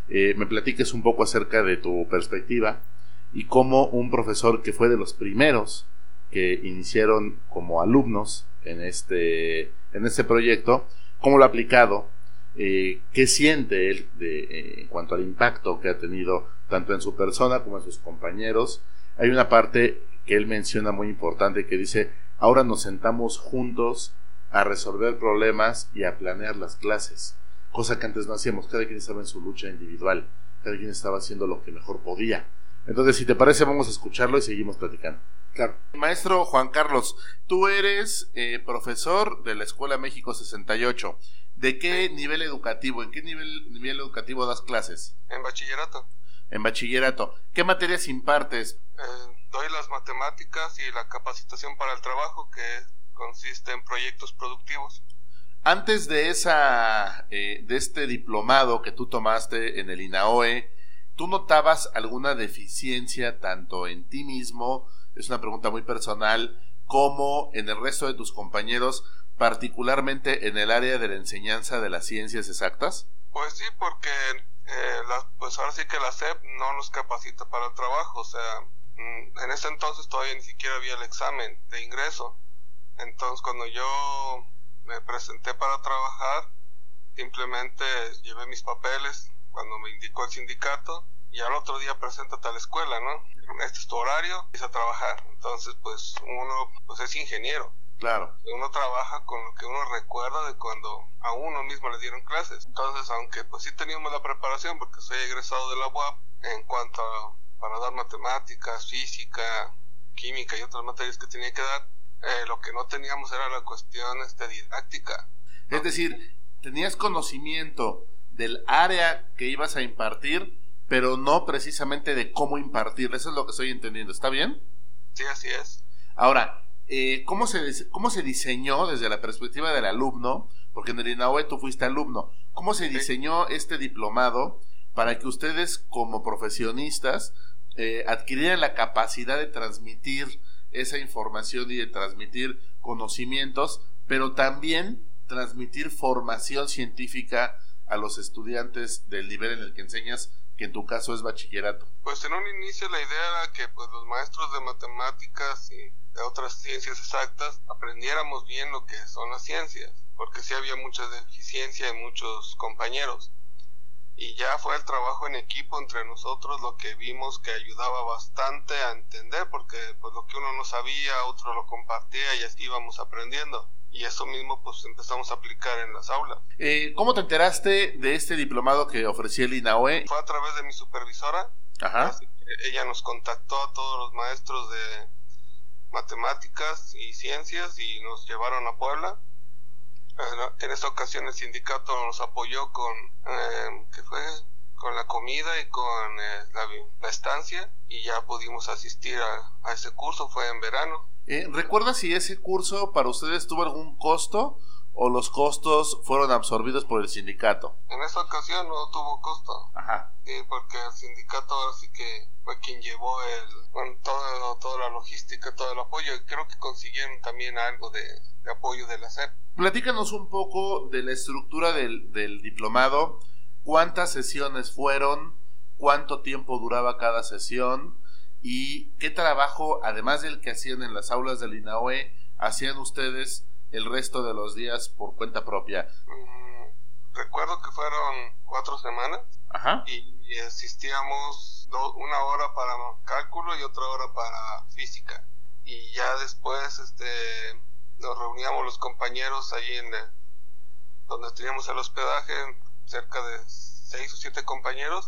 eh, me platiques un poco acerca de tu perspectiva y cómo un profesor que fue de los primeros que iniciaron como alumnos en este, en este proyecto, cómo lo ha aplicado, eh, qué siente él de, eh, en cuanto al impacto que ha tenido tanto en su persona como en sus compañeros. Hay una parte que él menciona muy importante que dice: ahora nos sentamos juntos a resolver problemas y a planear las clases, cosa que antes no hacíamos. Cada quien estaba en su lucha individual, cada quien estaba haciendo lo que mejor podía. Entonces, si te parece, vamos a escucharlo y seguimos platicando. Claro. Maestro Juan Carlos, tú eres eh, profesor de la Escuela México sesenta y ocho. ¿De qué nivel educativo, en qué nivel, nivel educativo das clases? En bachillerato. En bachillerato. ¿Qué materias impartes? Eh, doy las matemáticas y la capacitación para el trabajo, que consiste en proyectos productivos. Antes de esa, eh, de este diplomado que tú tomaste en el INAOE, ¿tú notabas alguna deficiencia tanto en ti mismo, es una pregunta muy personal, como en el resto de tus compañeros, particularmente en el área de la enseñanza de las ciencias exactas? Pues sí, porque eh, la, pues ahora sí que la S E P no nos capacita para el trabajo. O sea, en ese entonces todavía ni siquiera había el examen de ingreso. Entonces, cuando yo me presenté para trabajar, simplemente llevé mis papeles cuando me indicó el sindicato, y al otro día preséntate a la escuela, ¿no? Este es tu horario, empieza a trabajar. Entonces, pues uno pues es ingeniero. Claro. Uno trabaja con lo que uno recuerda de cuando a uno mismo le dieron clases. Entonces, aunque pues sí teníamos la preparación, porque soy egresado de la U A P, en cuanto a para dar matemáticas, física, química y otras materias que tenía que dar, eh, lo que no teníamos era la cuestión este, didáctica, ¿no? Es decir, tenías conocimiento del área que ibas a impartir, pero no precisamente de cómo impartir. Eso es lo que estoy entendiendo. ¿Está bien? Sí, así es. Ahora, eh, ¿cómo se, cómo se diseñó desde la perspectiva del alumno? Porque en el INAOE tú fuiste alumno. ¿Cómo se diseñó este diplomado para que ustedes como profesionistas eh, adquirieran la capacidad de transmitir esa información y de transmitir conocimientos, pero también transmitir formación científica a los estudiantes del nivel en el que enseñas, que en tu caso es bachillerato? Pues en un inicio la idea era que pues los maestros de matemáticas y de otras ciencias exactas aprendiéramos bien lo que son las ciencias, porque sí había mucha deficiencia en muchos compañeros. Y ya fue el trabajo en equipo entre nosotros lo que vimos que ayudaba bastante a entender, porque pues lo que uno no sabía, otro lo compartía y así íbamos aprendiendo. Y eso mismo pues empezamos a aplicar en las aulas. Eh, ¿Cómo te enteraste de este diplomado que ofrecía el INAOE? Fue a través de mi supervisora. Ajá. Así que ella nos contactó a todos los maestros de matemáticas y ciencias y nos llevaron a Puebla. En esta ocasión el sindicato nos apoyó con eh, ¿qué fue? Con la comida y con eh, la, la estancia, y ya pudimos asistir a, a ese curso. Fue en verano. Eh, ¿Recuerdas si ese curso para ustedes tuvo algún costo o los costos fueron absorbidos por el sindicato? En esta ocasión no tuvo costo. Ajá. Sí, porque el sindicato así que fue quien llevó el, bueno, todo, toda la logística, todo el apoyo, y creo que consiguieron también algo de, de apoyo de la S E P. Platícanos un poco de la estructura del, del diplomado. ¿Cuántas sesiones fueron? ¿Cuánto tiempo duraba cada sesión? ¿Y qué trabajo, además del que hacían en las aulas del INAOE, hacían ustedes el resto de los días por cuenta propia? Mm, recuerdo que fueron cuatro semanas. Ajá. Y, y asistíamos do, una hora para cálculo y otra hora para física. Y ya después este nos reuníamos los compañeros ahí en el, donde teníamos el hospedaje, cerca de seis o siete compañeros,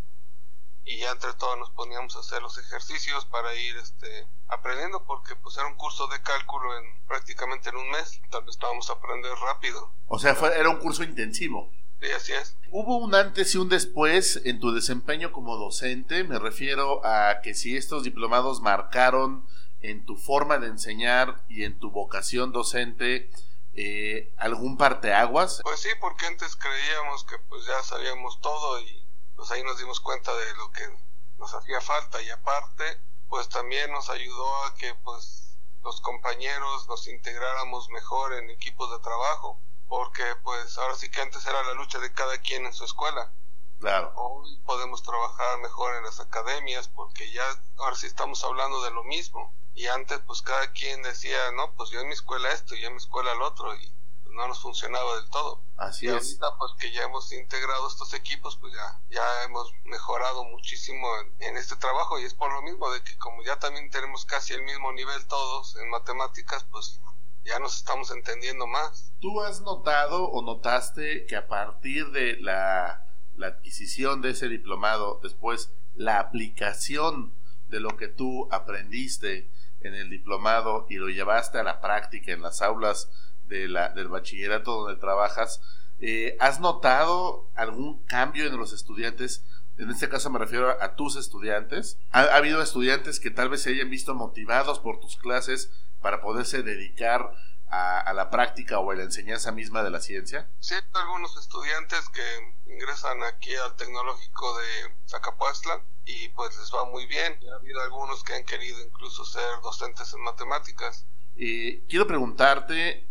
y ya entre todos nos poníamos a hacer los ejercicios para ir este aprendiendo, porque pues era un curso de cálculo en prácticamente en un mes, tal vez estábamos a aprender rápido. O sea, fue, era un curso intensivo. Sí, así es. ¿Hubo un antes y un después en tu desempeño como docente? Me refiero a que si estos diplomados marcaron en tu forma de enseñar y en tu vocación docente eh, algún parteaguas. Pues sí, porque antes creíamos que pues ya sabíamos todo, y pues ahí nos dimos cuenta de lo que nos hacía falta, y aparte pues también nos ayudó a que pues los compañeros nos integráramos mejor en equipos de trabajo, porque pues ahora sí que antes era la lucha de cada quien en su escuela, Claro. Hoy podemos trabajar mejor en las academias porque ya ahora sí estamos hablando de lo mismo. Y antes pues cada quien decía, no, pues yo en mi escuela esto y yo en mi escuela el otro, y pues, no nos funcionaba del todo. Así y es. ahorita pues que ya hemos integrado estos equipos, pues ya, ya hemos mejorado muchísimo en, en este trabajo, y es por lo mismo de que como ya también tenemos casi el mismo nivel todos en matemáticas, pues ya nos estamos entendiendo más. ¿Tú has notado o notaste que a partir de la, la adquisición de ese diplomado, después la aplicación de lo que tú aprendiste en el diplomado y lo llevaste a la práctica en las aulas de la, del bachillerato donde trabajas, eh, ¿has notado algún cambio en los estudiantes? En este caso me refiero a, a tus estudiantes. ¿Ha, ha habido estudiantes que tal vez se hayan visto motivados por tus clases para poderse dedicar a, a la práctica o a la enseñanza misma de la ciencia? Sí, hay algunos estudiantes que ingresan aquí al Tecnológico de Zacapuaxtla y pues les va muy bien. Ha habido algunos que han querido incluso ser docentes en matemáticas. Eh, quiero preguntarte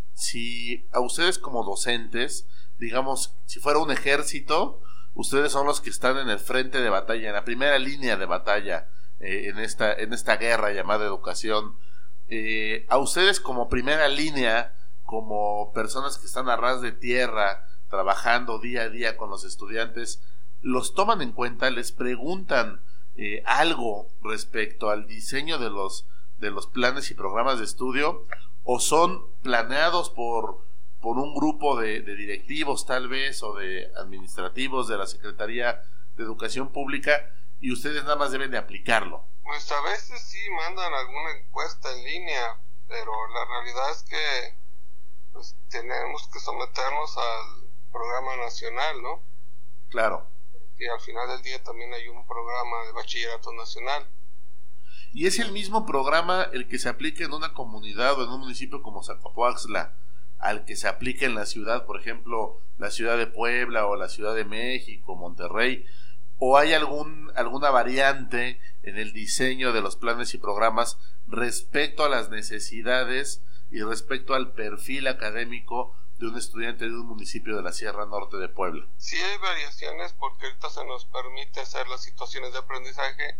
si a ustedes como docentes, digamos, si fuera un ejército, ustedes son los que están en el frente de batalla, en la primera línea de batalla, eh, en esta, en esta guerra llamada educación. Eh, a ustedes como primera línea, como personas que están a ras de tierra, trabajando día a día con los estudiantes, ¿los toman en cuenta? ¿Les preguntan eh, algo respecto al diseño de los, de los planes y programas de estudio? ¿O son planeados por, por un grupo de, de directivos tal vez, o de administrativos de la Secretaría de Educación Pública, y ustedes nada más deben de aplicarlo? Pues a veces sí mandan alguna encuesta en línea, pero la realidad es que pues tenemos que someternos al programa nacional, ¿no? Claro. Y al final del día también hay un programa de bachillerato nacional. ¿Y es el mismo programa el que se aplica en una comunidad o en un municipio como Zacapuaxtla al que se aplica en la ciudad, por ejemplo, la ciudad de Puebla o la Ciudad de México, Monterrey? ¿O hay algún, alguna variante en el diseño de los planes y programas respecto a las necesidades y respecto al perfil académico de un estudiante de un municipio de la Sierra Norte de Puebla? Sí hay variaciones porque ahorita se nos permite hacer las situaciones de aprendizaje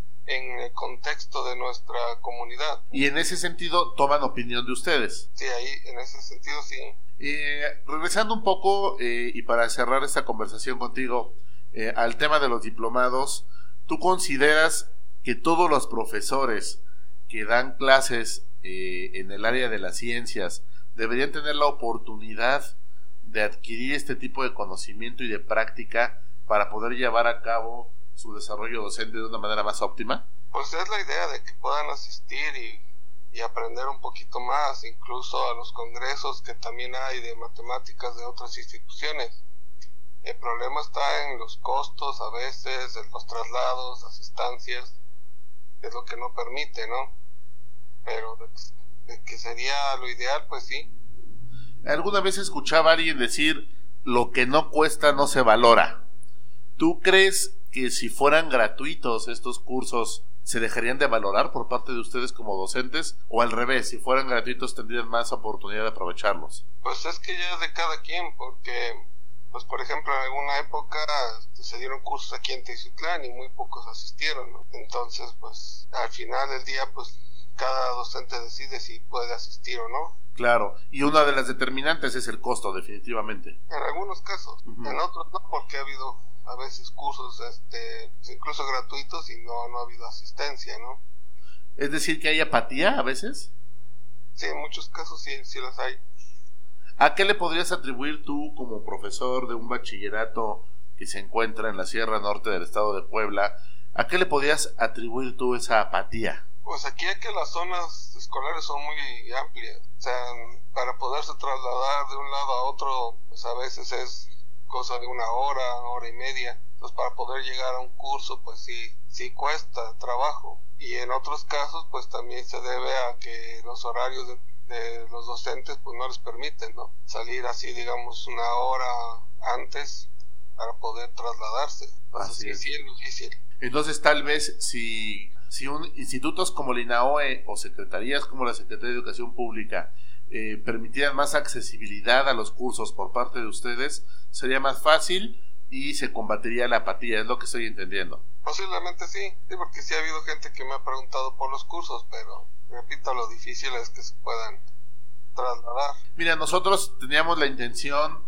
en el contexto de nuestra comunidad. Y en ese sentido toman opinión de ustedes. Sí, ahí en ese sentido sí. Eh, regresando un poco eh, y para cerrar esta conversación contigo, eh, al tema de los diplomados, ¿tú consideras que todos los profesores que dan clases eh, en el área de las ciencias deberían tener la oportunidad de adquirir este tipo de conocimiento y de práctica para poder llevar a cabo su desarrollo docente de una manera más óptima? Pues es la idea de que puedan asistir y, y aprender un poquito más, incluso a los congresos que también hay de matemáticas de otras instituciones. El problema está en los costos a veces, en los traslados, las estancias, que es lo que no permite, ¿no? Pero de, de que sería lo ideal, pues sí. Alguna vez escuchaba a alguien decir, lo que no cuesta no se valora. ¿Tú crees que si fueran gratuitos estos cursos se dejarían de valorar por parte de ustedes como docentes, o al revés, si fueran gratuitos tendrían más oportunidad de aprovecharlos? Pues es que ya es de cada quien, porque pues por ejemplo en alguna época se dieron cursos aquí en Teciutlán y muy pocos asistieron, ¿no? Entonces pues al final del día pues cada docente decide si puede asistir o no. Claro, y una de las determinantes es el costo, definitivamente. En algunos casos, uh-huh. En otros no, porque ha habido a veces cursos este incluso gratuitos y no, no ha habido asistencia, ¿no? Es decir, que hay apatía a veces. Sí, en muchos casos sí, sí las hay. ¿A qué le podrías atribuir tú como profesor de un bachillerato que se encuentra en la Sierra Norte del estado de Puebla? ¿A qué le podrías atribuir tú esa apatía? Pues aquí es que las zonas escolares son muy amplias. O sea, para poderse trasladar de un lado a otro, pues a veces es cosa de una hora, hora y media. Entonces para poder llegar a un curso, pues sí, sí cuesta trabajo. Y en otros casos, pues también se debe a que los horarios de, de los docentes, pues no les permiten, ¿no? Salir así, digamos, una hora antes para poder trasladarse. Entonces sí, sí es difícil. Entonces tal vez si... Si un, institutos como la INAOE o secretarías como la Secretaría de Educación Pública eh, permitieran más accesibilidad a los cursos por parte de ustedes, sería más fácil y se combatiría la apatía, es lo que estoy entendiendo. Posiblemente sí, sí, porque sí ha habido gente que me ha preguntado por los cursos, pero repito, lo difícil es que se puedan trasladar. Mira, nosotros teníamos la intención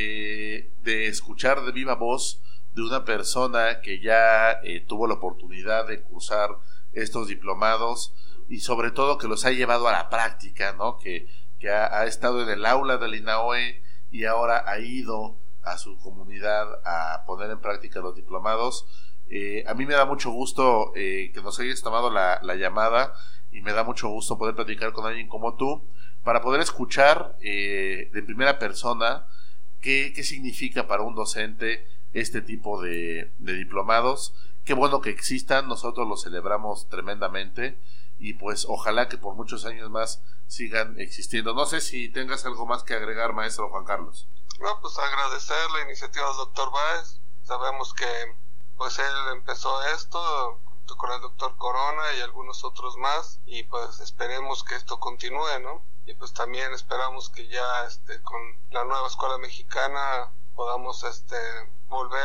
eh, de escuchar de viva voz de una persona que ya eh, tuvo la oportunidad de cursar estos diplomados y sobre todo que los ha llevado a la práctica, ¿no? Que, que ha, ha estado en el aula del INAOE y ahora ha ido a su comunidad a poner en práctica los diplomados. Eh, a mí me da mucho gusto eh, que nos hayas tomado la, la llamada y me da mucho gusto poder platicar con alguien como tú para poder escuchar eh, de primera persona qué, qué significa para un docente este tipo de, de diplomados. Qué bueno que existan, nosotros los celebramos tremendamente y pues ojalá que por muchos años más sigan existiendo. No sé si tengas algo más que agregar, maestro Juan Carlos. No, pues agradecer la iniciativa del doctor Báez. Sabemos que pues él empezó esto junto con el doctor Corona y algunos otros más y pues esperemos que esto continúe, ¿no? Y pues también esperamos que ya este con la nueva escuela mexicana podamos este volver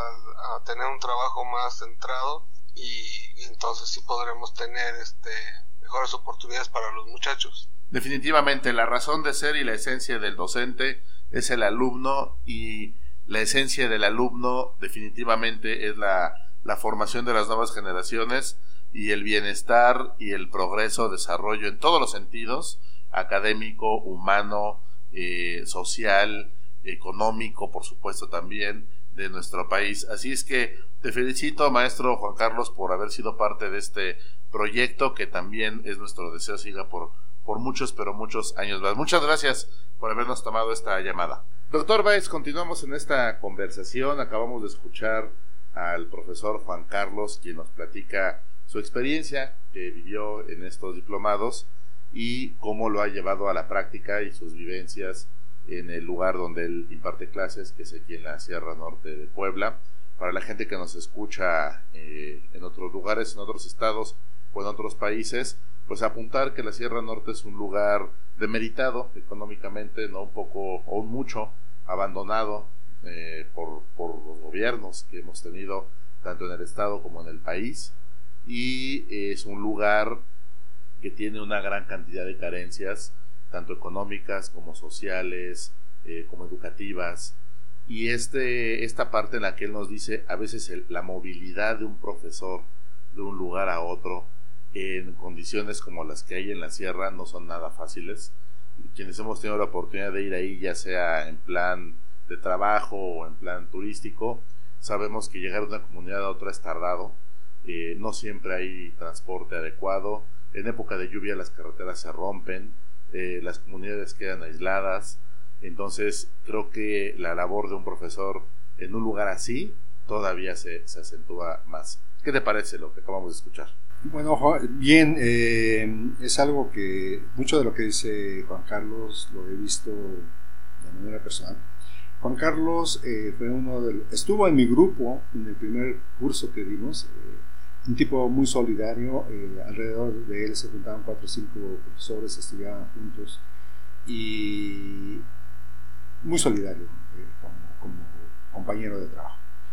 a, a tener un trabajo más centrado y, y entonces sí podremos tener este mejores oportunidades para los muchachos. Definitivamente la razón de ser y la esencia del docente es el alumno y la esencia del alumno definitivamente es la, la formación de las nuevas generaciones y el bienestar y el progreso, desarrollo en todos los sentidos, académico, humano, eh, social, económico, por supuesto también, de nuestro país. Así es que te felicito, maestro Juan Carlos, por haber sido parte de este proyecto que también es nuestro deseo siga por, por muchos, pero muchos años más. Muchas gracias por habernos tomado esta llamada. Doctor Báez, continuamos en esta conversación. Acabamos de escuchar al profesor Juan Carlos, quien nos platica su experiencia que vivió en estos diplomados y cómo lo ha llevado a la práctica y sus vivencias en el lugar donde él imparte clases, que es aquí en la Sierra Norte de Puebla. Para la gente que nos escucha eh, en otros lugares, en otros estados o en otros países, pues apuntar que la Sierra Norte es un lugar demeritado económicamente, no un poco o mucho abandonado eh, por, por los gobiernos que hemos tenido tanto en el estado como en el país, y es un lugar que tiene una gran cantidad de carencias tanto económicas como sociales, eh, como educativas, y este esta parte en la que él nos dice a veces el, la movilidad de un profesor de un lugar a otro en condiciones como las que hay en la sierra no son nada fáciles. Quienes hemos tenido la oportunidad de ir ahí, ya sea en plan de trabajo o en plan turístico, sabemos que llegar de una comunidad a otra es tardado, eh, no siempre hay transporte adecuado, en época de lluvia las carreteras se rompen, eh, las comunidades quedan aisladas. Entonces creo que la labor de un profesor en un lugar así todavía se, se acentúa más. ¿Qué te parece lo que acabamos de escuchar? Bueno, bien, eh, es algo que mucho de lo que dice Juan Carlos lo he visto de manera personal. Juan Carlos eh, fue uno de los, estuvo en mi grupo en el primer curso que dimos, eh, un tipo muy solidario, eh, alrededor de él se juntaban cuatro o cinco profesores, estudiaban juntos y muy solidario eh, como, como compañero de trabajo.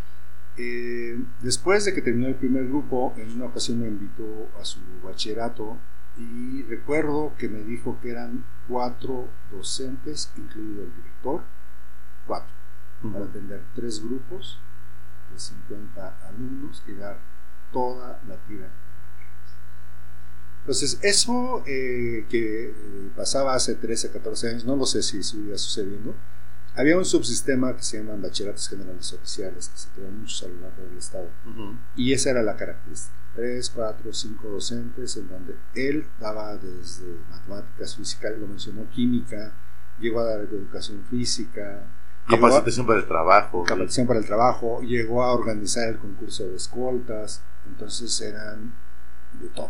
Eh, después de que terminó el primer grupo, en una ocasión me invitó a su bachillerato y recuerdo que me dijo que eran cuatro docentes, incluido el director, cuatro, uh-huh. para atender tres grupos de cincuenta alumnos y dar toda la tira. Entonces eso eh, que eh, pasaba hace trece, catorce años, no lo sé si sigue sucediendo. Había un subsistema que se llaman bachilleratos generales oficiales, que se crean muchos a lo largo del estado, uh-huh. y esa era la característica, tres, cuatro, cinco docentes, en donde él daba desde matemáticas, física, lo mencionó, química, llegó a dar educación física, capacitación a, para el trabajo, capacitación sí. para el trabajo, llegó a organizar el concurso de escoltas, entonces eran de todo.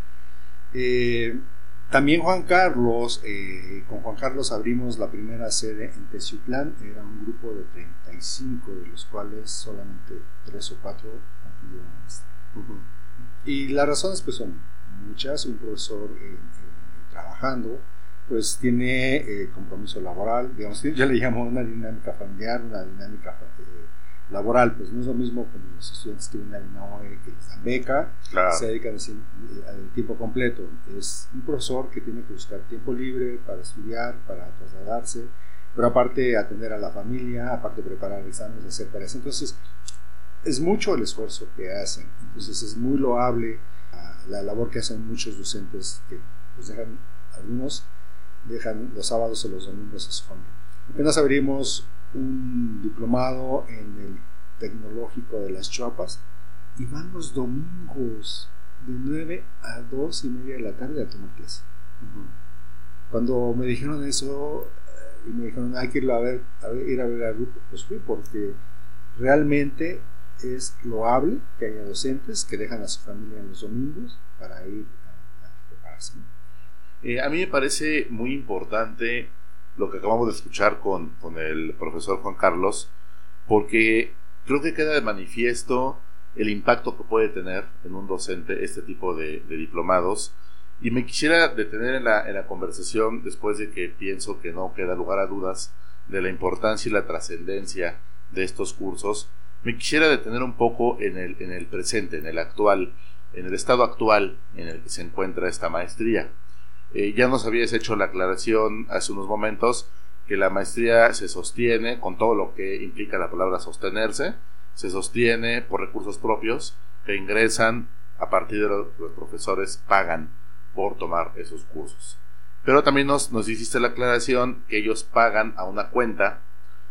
Eh, También Juan Carlos, eh, con Juan Carlos abrimos la primera sede en Teciutlán, era un grupo de treinta y cinco, de los cuales solamente tres o cuatro concluyeron este. Uh-huh. Y las razones pues son muchas. Un profesor eh, eh, trabajando pues tiene eh, compromiso laboral, digamos, yo le llamo una dinámica familiar, una dinámica laboral, pues no es lo mismo como los estudiantes que vienen a la INAOE, que les dan beca, claro. Se dedican al tiempo completo. Es un profesor que tiene que buscar tiempo libre para estudiar, para trasladarse, pero aparte atender a la familia, aparte preparar exámenes, hacer tareas. Entonces es mucho el esfuerzo que hacen. Entonces es muy loable uh, la labor que hacen muchos docentes que pues dejan, algunos dejan los sábados o los domingos a su familia. Apenas abrimos un diplomado en el Tecnológico de las Chiapas y van los domingos de nueve a dos y media de la tarde a tomar clase. Uh-huh. Cuando me dijeron eso y me dijeron hay que ir a ver, a ver, ir a ver al grupo, pues fui, porque realmente es loable que haya docentes que dejan a su familia en los domingos para ir a, a prepararse, ¿no? Eh, a mí me parece muy importante lo que acabamos de escuchar con, con el profesor Juan Carlos, porque creo que queda de manifiesto el impacto que puede tener en un docente este tipo de, de diplomados. Y me quisiera detener en la, en la conversación, después de que pienso que no queda lugar a dudas de la importancia y la trascendencia de estos cursos. Me quisiera detener un poco en el, en el presente, en el actual, en el estado actual en el que se encuentra esta maestría. Eh, ya nos habías hecho la aclaración hace unos momentos que la maestría se sostiene con todo lo que implica la palabra sostenerse, se sostiene por recursos propios que ingresan a partir de lo que los profesores pagan por tomar esos cursos. Pero también nos, nos hiciste la aclaración que ellos pagan a una cuenta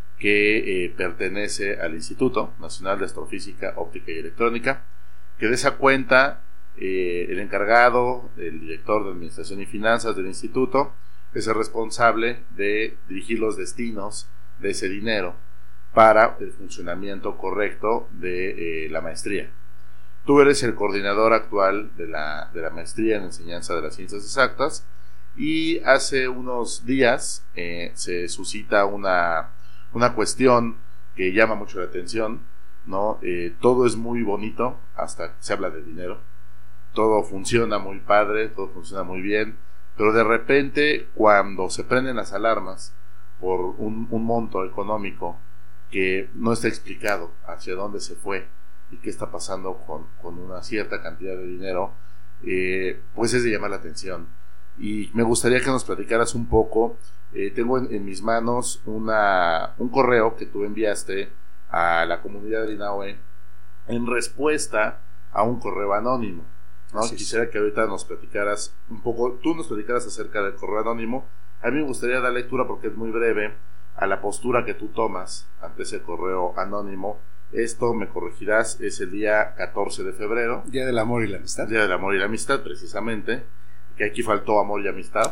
que eh, pertenece al Instituto Nacional de Astrofísica, Óptica y Electrónica, que de esa cuenta eh, el encargado, el director de Administración y Finanzas del Instituto, es el responsable de dirigir los destinos de ese dinero para el funcionamiento correcto de eh, la maestría. Tú eres el coordinador actual de la, de la maestría en enseñanza de las ciencias exactas, y hace unos días eh, se suscita una, una cuestión que llama mucho la atención, ¿no? Eh, todo es muy bonito hasta que se habla de dinero, todo funciona muy padre, todo funciona muy bien, pero de repente cuando se prenden las alarmas por un, un monto económico que no está explicado hacia dónde se fue y qué está pasando con, con una cierta cantidad de dinero, eh, pues es de llamar la atención. Y me gustaría que nos platicaras un poco. Eh, tengo en, en mis manos una, un correo que tú enviaste a la comunidad de INAOE en respuesta a un correo anónimo, ¿no? Sí, Quisiera sí. que ahorita nos platicaras un poco, tú nos platicaras acerca del correo anónimo. A mí me gustaría dar lectura, porque es muy breve, a la postura que tú tomas ante ese correo anónimo. Esto, me corregirás, es el día catorce de febrero. Día del amor y la amistad. Día del amor y la amistad, precisamente. Que aquí faltó amor y amistad.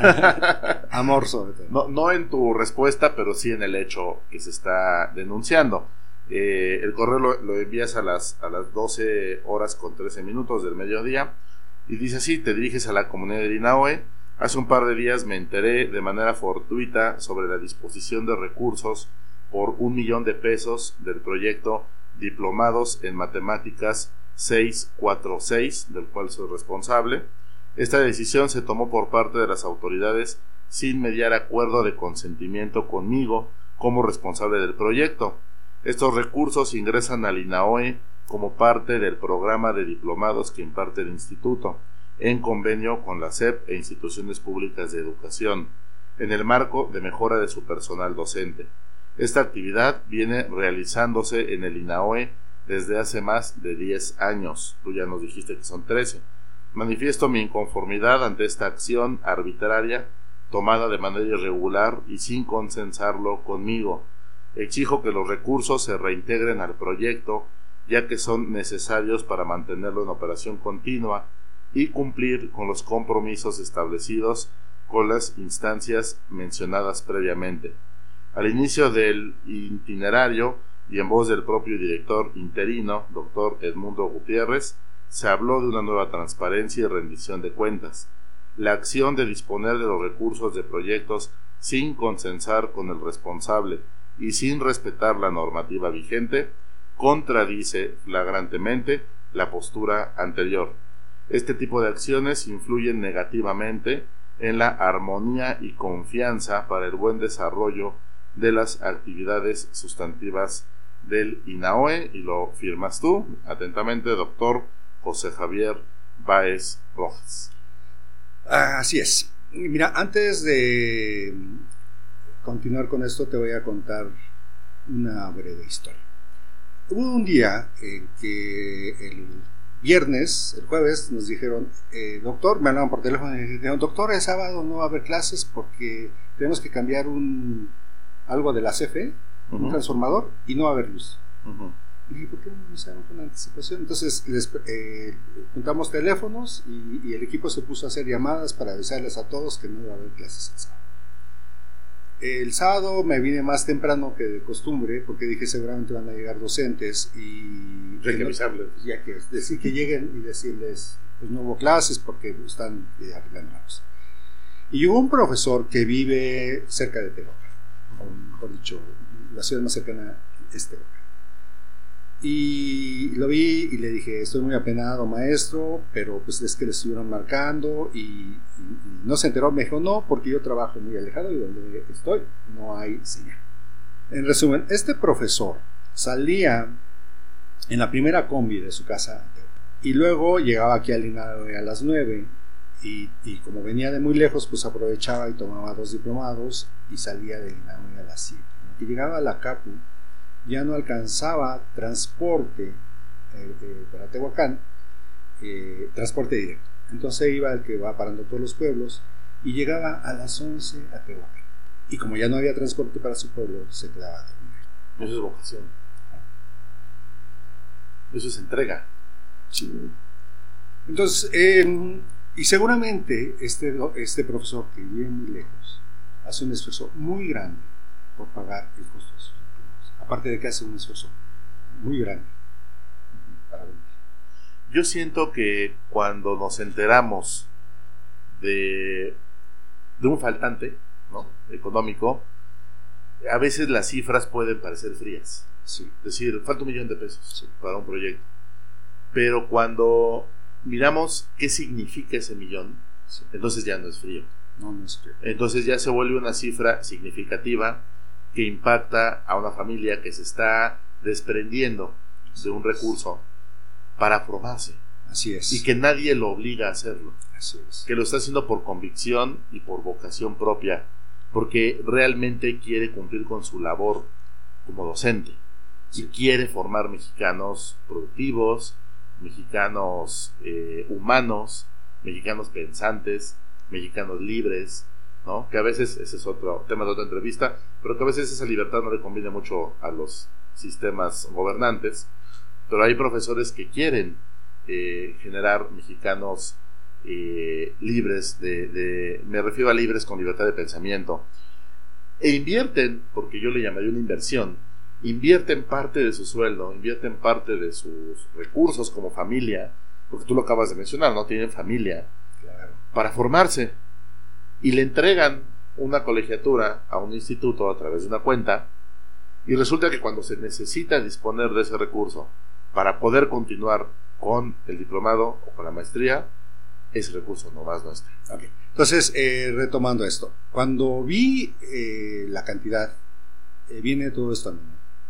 Amor sobre todo. No, no en tu respuesta, pero sí en el hecho que se está denunciando. Eh, el correo lo, lo envías a las, a las doce horas con trece minutos del mediodía. Y dice así: te diriges a la comunidad de INAOE. Hace un par de días me enteré de manera fortuita sobre la disposición de recursos por un millón de pesos del proyecto Diplomados en Matemáticas seiscientos cuarenta y seis, del cual soy responsable. Esta decisión se tomó por parte de las autoridades sin mediar acuerdo de consentimiento conmigo como responsable del proyecto. Estos recursos ingresan al INAOE como parte del programa de diplomados que imparte el instituto, en convenio con la S E P e instituciones públicas de educación, en el marco de mejora de su personal docente. Esta actividad viene realizándose en el INAOE desde hace más de diez años. Tú ya nos dijiste que son trece. Manifiesto mi inconformidad ante esta acción arbitraria tomada de manera irregular y sin consensarlo conmigo. Exijo que los recursos se reintegren al proyecto, ya que son necesarios para mantenerlo en operación continua y cumplir con los compromisos establecidos con las instancias mencionadas previamente. Al inicio del itinerario y en voz del propio director interino, doctor Edmundo Gutiérrez, se habló de una nueva transparencia y rendición de cuentas. La acción de disponer de los recursos de proyectos sin consensar con el responsable y sin respetar la normativa vigente contradice flagrantemente la postura anterior. Este tipo de acciones influyen negativamente en la armonía y confianza para el buen desarrollo de las actividades sustantivas del INAOE, y lo firmas tú. Atentamente, doctor José Javier Báez Rojas. Así es. Mira, antes de continuar con esto, te voy a contar una breve historia. Hubo un día en que el viernes, el jueves, nos dijeron, eh, doctor, me hablaban por teléfono y dijeron, doctor, el sábado no va a haber clases porque tenemos que cambiar un algo de la C F E, uh-huh. un transformador, y no va a haber luz. Uh-huh. Y dije, ¿por qué no me avisaron con anticipación? Entonces les, eh, juntamos teléfonos y, y el equipo se puso a hacer llamadas para avisarles a todos que no iba a haber clases el sábado. El sábado me vine más temprano que de costumbre porque dije seguramente van a llegar docentes y hay que avisarles, ya que decir que lleguen y decirles pues no hubo clases porque están eh, arreglando la cosa. Y llegó un profesor que vive cerca de Tehuacán, o mejor dicho, la ciudad más cercana es Tehuacán. Y lo vi y le dije, estoy muy apenado, maestro, pero pues es que le estuvieron marcando y, y, y no se enteró. Me dijo, no, porque yo trabajo muy alejado y donde estoy no hay señal. En resumen, este profesor salía en la primera combi de su casa y luego llegaba aquí al INAOE a las nueve y, y como venía de muy lejos, pues aprovechaba y tomaba dos diplomados y salía del INAOE a las siete. Y llegaba a la CAPU, ya no alcanzaba transporte eh, eh, para Tehuacán, eh, transporte directo. Entonces iba el que va parando todos los pueblos y llegaba a las once a Tehuacán. Y como ya no había transporte para su pueblo, se quedaba a dormir. Eso es vocación. Eso es entrega. Sí. Entonces, eh, y seguramente este, este profesor que vive muy lejos hace un esfuerzo muy grande por pagar el costo de sus empleados. Aparte de que hace un esfuerzo muy grande para venir. Yo siento que cuando nos enteramos de, de un faltante, ¿no?, económico, a veces las cifras pueden parecer frías. Sí. Es decir, falta un millón de pesos sí. para un proyecto. Pero cuando miramos qué significa ese millón, sí. entonces ya no es frío. No, no es frío. Entonces ya se vuelve una cifra significativa que impacta a una familia que se está desprendiendo de un recurso para formarse. Así es. Y que nadie lo obliga a hacerlo. Así es. Que lo está haciendo por convicción y por vocación propia, porque realmente quiere cumplir con su labor como docente. Sí. Y quiere formar mexicanos productivos, mexicanos eh, humanos, mexicanos pensantes, mexicanos libres, ¿no? Que a veces, ese es otro tema de otra entrevista, pero que a veces esa libertad no le conviene mucho a los sistemas gobernantes, pero hay profesores que quieren eh, generar mexicanos eh, libres, de, de, me refiero a libres con libertad de pensamiento, e invierten, porque yo le llamaría una inversión, invierten parte de su sueldo, invierten parte de sus recursos como familia, porque tú lo acabas de mencionar, ¿no? Tienen familia, claro, para formarse, y le entregan una colegiatura a un instituto a través de una cuenta, y resulta que cuando se necesita disponer de ese recurso para poder continuar con el diplomado o con la maestría, ese recurso no más no está. Okay. Entonces, eh, retomando esto, cuando vi eh, la cantidad, eh, viene todo esto a mí,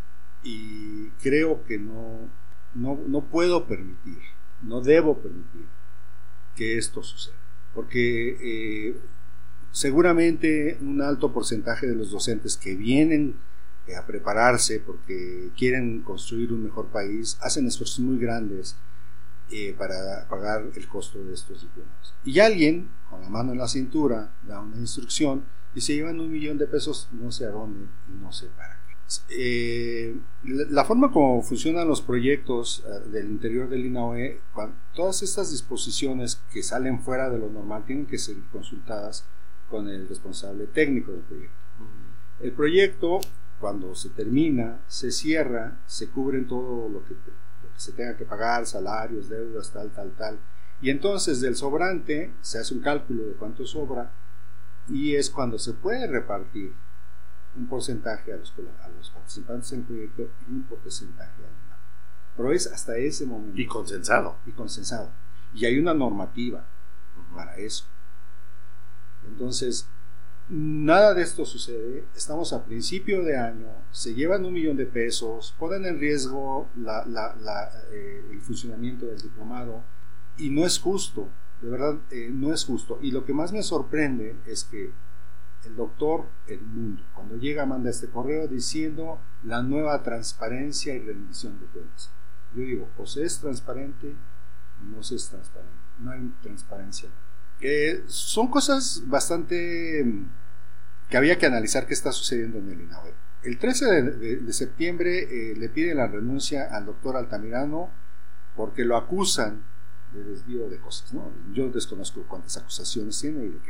y creo que no, no, no puedo permitir, no debo permitir que esto suceda, porque eh, seguramente un alto porcentaje de los docentes que vienen eh, a prepararse porque quieren construir un mejor país, hacen esfuerzos muy grandes eh, para pagar el costo de estos diplomas. Y alguien, con la mano en la cintura, da una instrucción y se llevan un millón de pesos no sé a dónde y no sé para qué. Eh, la forma como funcionan los proyectos uh, del interior del INAOE, cuando, todas estas disposiciones que salen fuera de lo normal tienen que ser consultadas con el responsable técnico del proyecto. Uh-huh. El proyecto, cuando se termina, se cierra, se cubren todo lo que, lo que se tenga que pagar, salarios, deudas, tal, tal, tal, y entonces del sobrante se hace un cálculo de cuánto sobra y es cuando se puede repartir un porcentaje a los, a los participantes en el proyecto y un porcentaje al INAOE. Pero es hasta ese momento. Y consensado. Y consensado. Y hay una normativa uh-huh. para eso. Entonces, Nada de esto sucede, estamos a principio de año, se llevan un millón de pesos, ponen en riesgo la, la, la, eh, el funcionamiento del diplomado y no es justo, de verdad eh, no es justo. Y lo que más me sorprende es que el doctor Edmundo, cuando llega, manda este correo diciendo la nueva transparencia y rendición de cuentas. Yo digo, o se es transparente o no se es transparente, no hay transparencia. Eh, son cosas bastante que había que analizar qué está sucediendo en el INAOE. El trece de, de, de septiembre eh, le piden la renuncia al doctor Altamirano porque lo acusan de desvío de cosas, ¿no? Yo desconozco cuántas acusaciones tiene y de qué,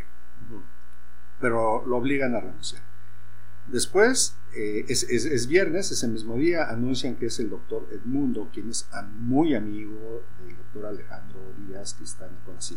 pero lo obligan a renunciar. Después, eh, es, es, es viernes, ese mismo día, anuncian que es el doctor Edmundo, quien es muy amigo del doctor Alejandro Díaz, que está en el CONACYT.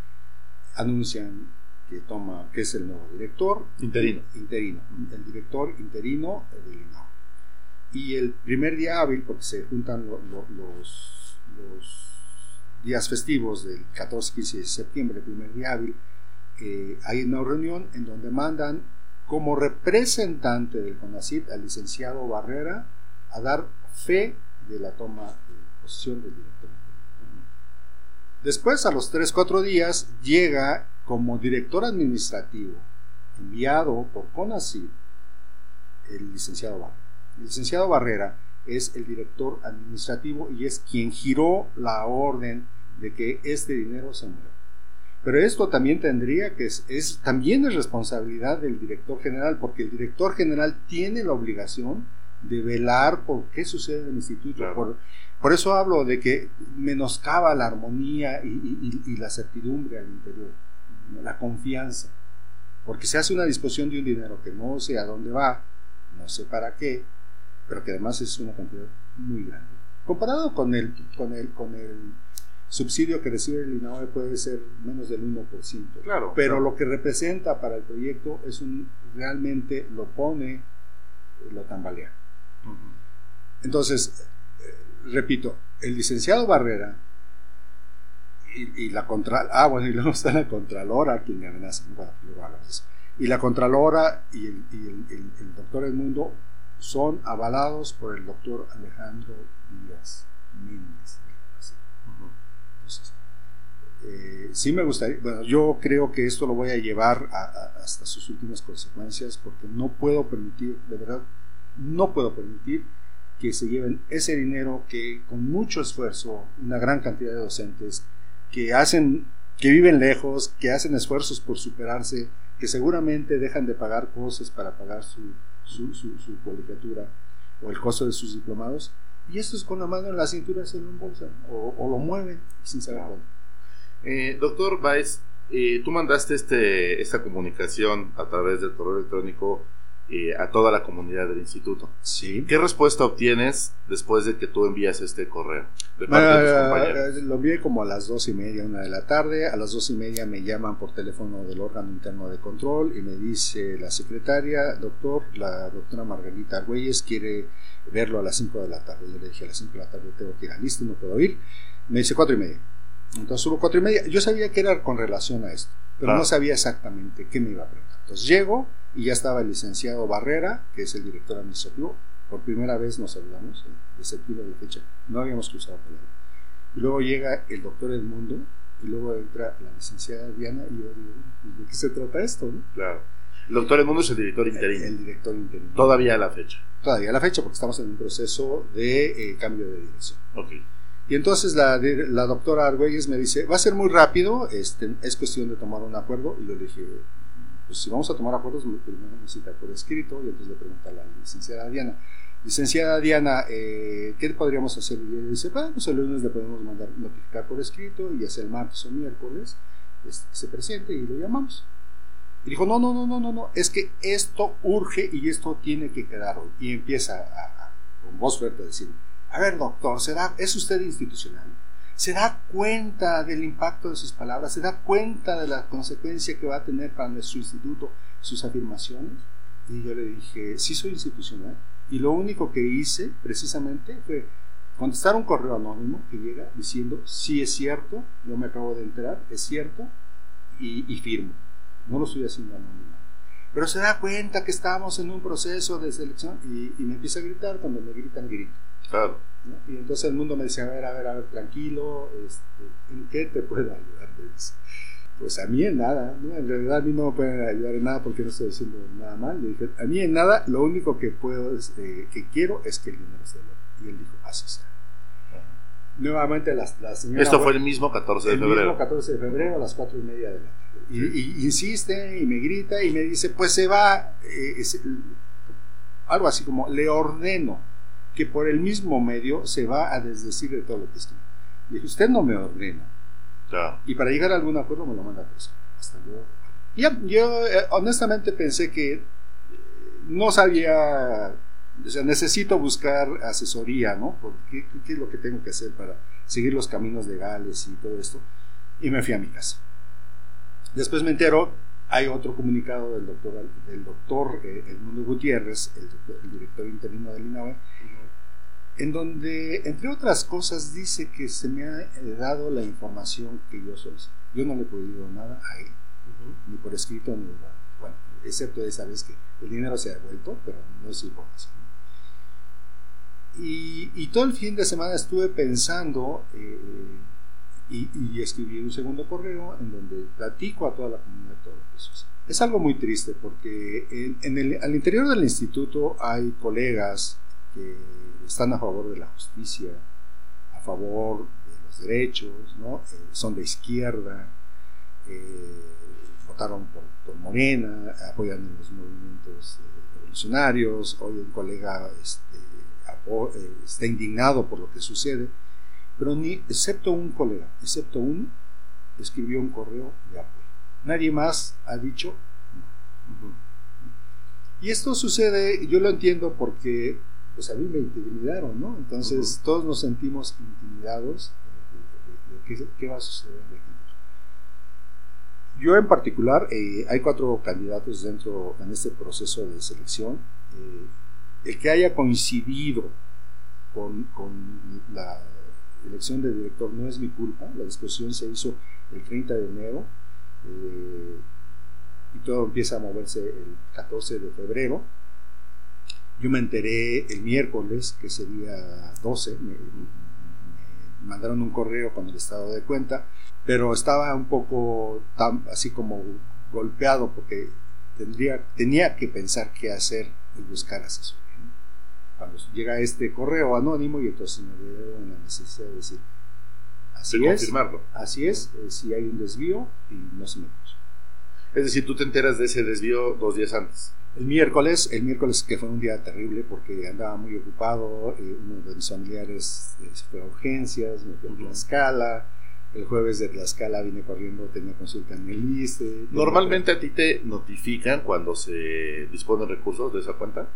Anuncian que toma, que es el nuevo director interino, interino el director interino del INAO. Y el primer día hábil, porque se juntan lo, lo, los, los días festivos del catorce, quince de septiembre, el primer día hábil, eh, hay una reunión en donde mandan como representante del CONACYT al licenciado Barrera a dar fe de la toma de posición del director. Después, a los tres cuatro días, llega como director administrativo, enviado por CONACYT, el licenciado Barrera. El licenciado Barrera es el director administrativo y es quien giró la orden de que este dinero se mueva. Pero esto también tendría que es, es también es responsabilidad del director general, porque el director general tiene la obligación de velar por qué sucede en el instituto. Claro. Por, por eso hablo de que menoscaba la armonía y, y, y la certidumbre al interior, la confianza, porque se hace una disposición de un dinero que no sé a dónde va, no sé para qué, pero que además es una cantidad muy grande. Comparado con el, con el, con el subsidio que recibe el INAOE puede ser menos del uno por ciento, claro, pero claro. Lo que representa para el proyecto es un, realmente lo pone, lo tambalea. Uh-huh. Entonces, eh, repito, el licenciado Barrera y, y la contra, ah bueno, y luego está la Contralora quien me amenaza, bueno, luego hablamos de eso. Y la Contralora y el, y el, el, el doctor Edmundo son avalados por el doctor Alejandro Díaz Méndez. Uh-huh. Entonces, eh, sí me gustaría, bueno, yo creo que esto lo voy a llevar a, a, hasta sus últimas consecuencias, porque no puedo permitir, de verdad, no puedo permitir que se lleven ese dinero que con mucho esfuerzo, una gran cantidad de docentes que hacen, que viven lejos, que hacen esfuerzos por superarse, que seguramente dejan de pagar cosas para pagar su, su, su, su colegiatura o el costo de sus diplomados, y esto es con la mano en la cintura, se lo embolsan o, o lo mueven sin saber cómo. Eh, doctor Báez, eh, tú mandaste este, esta comunicación a través del correo electrónico eh, a toda la comunidad del instituto. Sí. ¿Qué respuesta obtienes después de que tú envías este correo de parte bueno, de tus compañeros? Lo envié como a las dos y media, una de la tarde. A las dos y media me llaman por teléfono del órgano interno de control y me dice la secretaria, doctor, la doctora Margarita Argüelles quiere verlo a las cinco de la tarde. Yo le dije a las cinco de la tarde tengo que ir, listo, no puedo ir. Me dice cuatro y media. Entonces subo cuatro y media. Yo sabía que era con relación a esto, pero claro, no sabía exactamente qué me iba a preguntar. Entonces llego y ya estaba el licenciado Barrera, que es el director administrativo. Por primera vez nos saludamos, de septiembre de la fecha, no habíamos cruzado palabra. Y luego llega el doctor Edmundo, y luego entra la licenciada Diana, y yo digo, ¿de qué se trata esto? ¿No? Claro. El doctor Edmundo es el director interino. El, el director interino. Todavía a la fecha. Todavía a la fecha, porque estamos en un proceso de eh, cambio de dirección. Ok. Y entonces la, la doctora Argüelles me dice, va a ser muy rápido, este, es cuestión de tomar un acuerdo. Y yo le dije, pues si vamos a tomar acuerdos, primero necesita por escrito. Y entonces le pregunta a la licenciada Diana, licenciada Diana, eh, ¿qué podríamos hacer? Y ella dice, bueno, pues el lunes le podemos mandar notificar por escrito, y hacia el martes o miércoles este, se presente y lo llamamos. Y dijo, no, no, no, no, no, no, es que esto urge y esto tiene que quedar hoy. Y empieza a, a, con voz fuerte a decir, a ver, doctor, ¿se da, ¿es usted institucional? ¿Se da cuenta del impacto de sus palabras? ¿Se da cuenta de la consecuencia que va a tener para nuestro instituto sus afirmaciones? Y yo le dije, sí soy institucional. Y lo único que hice, precisamente, fue contestar un correo anónimo que llega diciendo, sí es cierto, yo me acabo de enterar, es cierto, y, y firmo. No lo estoy haciendo anónimo. pero se da cuenta que estamos en un proceso de selección y, y me empieza a gritar. Cuando me gritan, grito. Claro. ¿No? Y entonces el mundo me dice, a ver, a ver, a ver, tranquilo, este, ¿en qué te puedo ayudar? Pues a mí en nada, ¿no? En realidad a mí no me pueden ayudar en nada porque no estoy haciendo nada mal. Le dije, a mí en nada, lo único que puedo, es, eh, que quiero es que el dinero esté bueno. Y él dijo, así sea. Nuevamente la, la señora... Esto fue el mismo catorce de febrero. El mismo catorce de febrero a las cuatro y media de la tarde. Y, y insiste y me grita y me dice, pues se va, eh, es, algo así como, le ordeno que por el mismo medio se va a desdecir de todo lo que escribe. Y dije, usted no me ordena. Claro. Y para llegar a algún acuerdo me lo manda a preso. Hasta luego. Y ya, yo eh, honestamente pensé que eh, no sabía, o sea, necesito buscar asesoría, ¿no? Por qué, qué es lo que tengo que hacer para seguir los caminos legales y todo esto. Y me fui a mi casa. Después me entero, hay otro comunicado del doctor, del doctor eh, Edmundo Gutiérrez, el, doctor, el director interino del INAHUE, en donde, entre otras cosas, dice que se me ha dado la información que yo solicito. Yo no le he pedido nada a él, uh-huh. ni por escrito, ni nada. Bueno, excepto esa vez que el dinero se ha devuelto, pero no es información. Y, y todo el fin de semana estuve pensando eh, y, y escribí un segundo correo en donde platico a toda la comunidad todo lo que sucede. Es algo muy triste porque en, en el, al interior del instituto hay colegas que están a favor de la justicia, a favor de los derechos, ¿no? Eh, son de izquierda, eh, votaron por, por Morena, apoyan en los movimientos eh, revolucionarios. Hoy un colega este, apo, eh, está indignado por lo que sucede, pero ni, excepto un colega, excepto uno, escribió un correo de apoyo. Nadie más ha dicho no. Uh-huh. Y esto sucede, yo lo entiendo porque pues a mí me intimidaron, ¿no? Entonces uh-huh. todos nos sentimos intimidados de, de, de, de qué, qué va a suceder de aquí. Yo en particular, eh, hay cuatro candidatos dentro en este proceso de selección. Eh, el que haya coincidido con, con la elección de director no es mi culpa. La discusión se hizo el treinta de enero eh, y todo empieza a moverse el catorce de febrero. Yo me enteré el miércoles, que sería doce, me, me mandaron un correo con el estado de cuenta, pero estaba un poco tan, así como golpeado porque tendría, tenía que pensar qué hacer y buscar asesoría. Cuando llega este correo anónimo y entonces me veo en la necesidad de decir, así de es, confirmarlo. Así es, eh, si hay un desvío y no se me puso. Es decir, tú te enteras de ese desvío dos días antes. El miércoles, el miércoles que fue un día terrible porque andaba muy ocupado, eh, uno de mis familiares eh, fue a urgencias, me fui a Tlaxcala, el jueves de Tlaxcala vine corriendo, tenía consulta en el I S S S E. ¿Normalmente a ti te notifican cuando se disponen recursos de esa cuenta?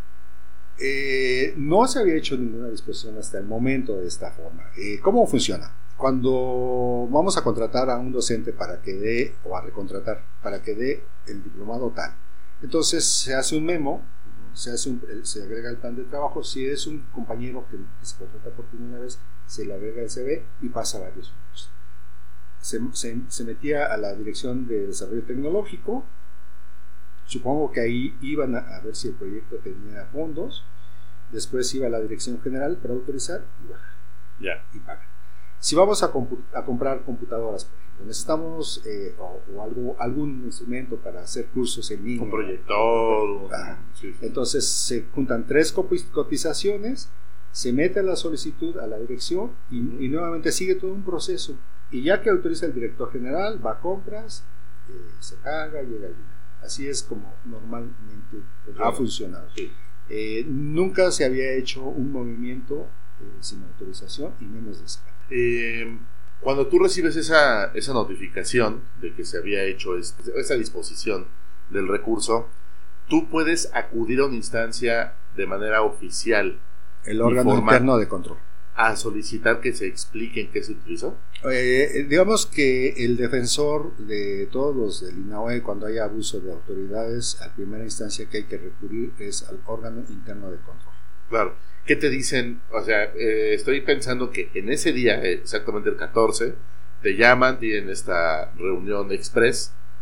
Eh, no se había hecho ninguna disposición hasta el momento de esta forma. Eh, ¿Cómo funciona? Cuando vamos a contratar a un docente para que dé, o a recontratar, para que dé el diplomado tal, entonces se hace un memo, se, hace un, se agrega el plan de trabajo. Si es un compañero que, que se contrata por primera vez, se le agrega el C V y pasa a varios grupos. Se, se, se metía a la dirección de desarrollo tecnológico. Supongo que ahí iban a, a ver si el proyecto tenía fondos. Después iba a la dirección general para autorizar y bajar. Yeah. Y pagar. Si vamos a, compu- a comprar computadoras, por ejemplo, necesitamos eh, o, o algo, algún instrumento para hacer cursos en línea. Un proyector. Ah, sí, sí. Entonces se juntan tres cotizaciones, se mete la solicitud a la dirección y, uh-huh. y nuevamente sigue todo un proceso. Y ya que autoriza el director general, va a compras, eh, se paga, llega el dinero. Así es como normalmente ha funcionado. Sí. Eh, nunca se había hecho un movimiento eh, sin autorización y menos de esa. Eh, cuando tú recibes esa, esa notificación de que se había hecho este, esa disposición del recurso, tú puedes acudir a una instancia de manera oficial, el órgano interno de control, a solicitar que se explique en qué se utilizó. Eh, digamos que el defensor de todos los del INAHUE, cuando haya abuso de autoridades, a primera instancia que hay que recurrir es al órgano interno de control. Claro. ¿Qué te dicen? O sea, eh, estoy pensando que en ese día, exactamente el catorce, te llaman, tienen esta reunión express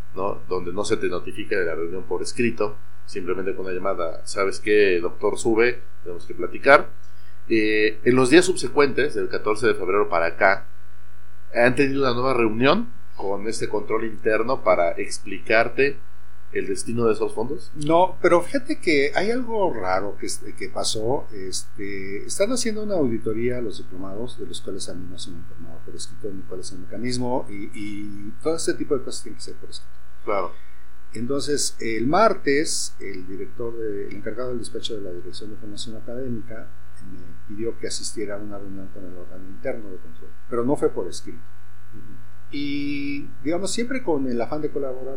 ¿no? Donde no se te notifica de la reunión por escrito, simplemente con una llamada, ¿sabes qué, doctor? Sube, tenemos que platicar. Eh, en los días subsecuentes, del catorce de febrero para acá, han tenido una nueva reunión con este control interno para explicarte el destino de esos fondos. No, pero fíjate que hay algo raro que, que pasó. Este, están haciendo una auditoría a los diplomados, de los cuales a mí no se me ha informado por escrito ni cuál es el mecanismo, y, y todo este tipo de cosas tienen que ser por escrito. Claro. Entonces, el martes, el director, de, el encargado del despacho de la Dirección de Formación Académica me pidió que asistiera a una reunión con el órgano interno de control, pero no fue por escrito. Uh-huh. Y, digamos, siempre con el afán de colaborar,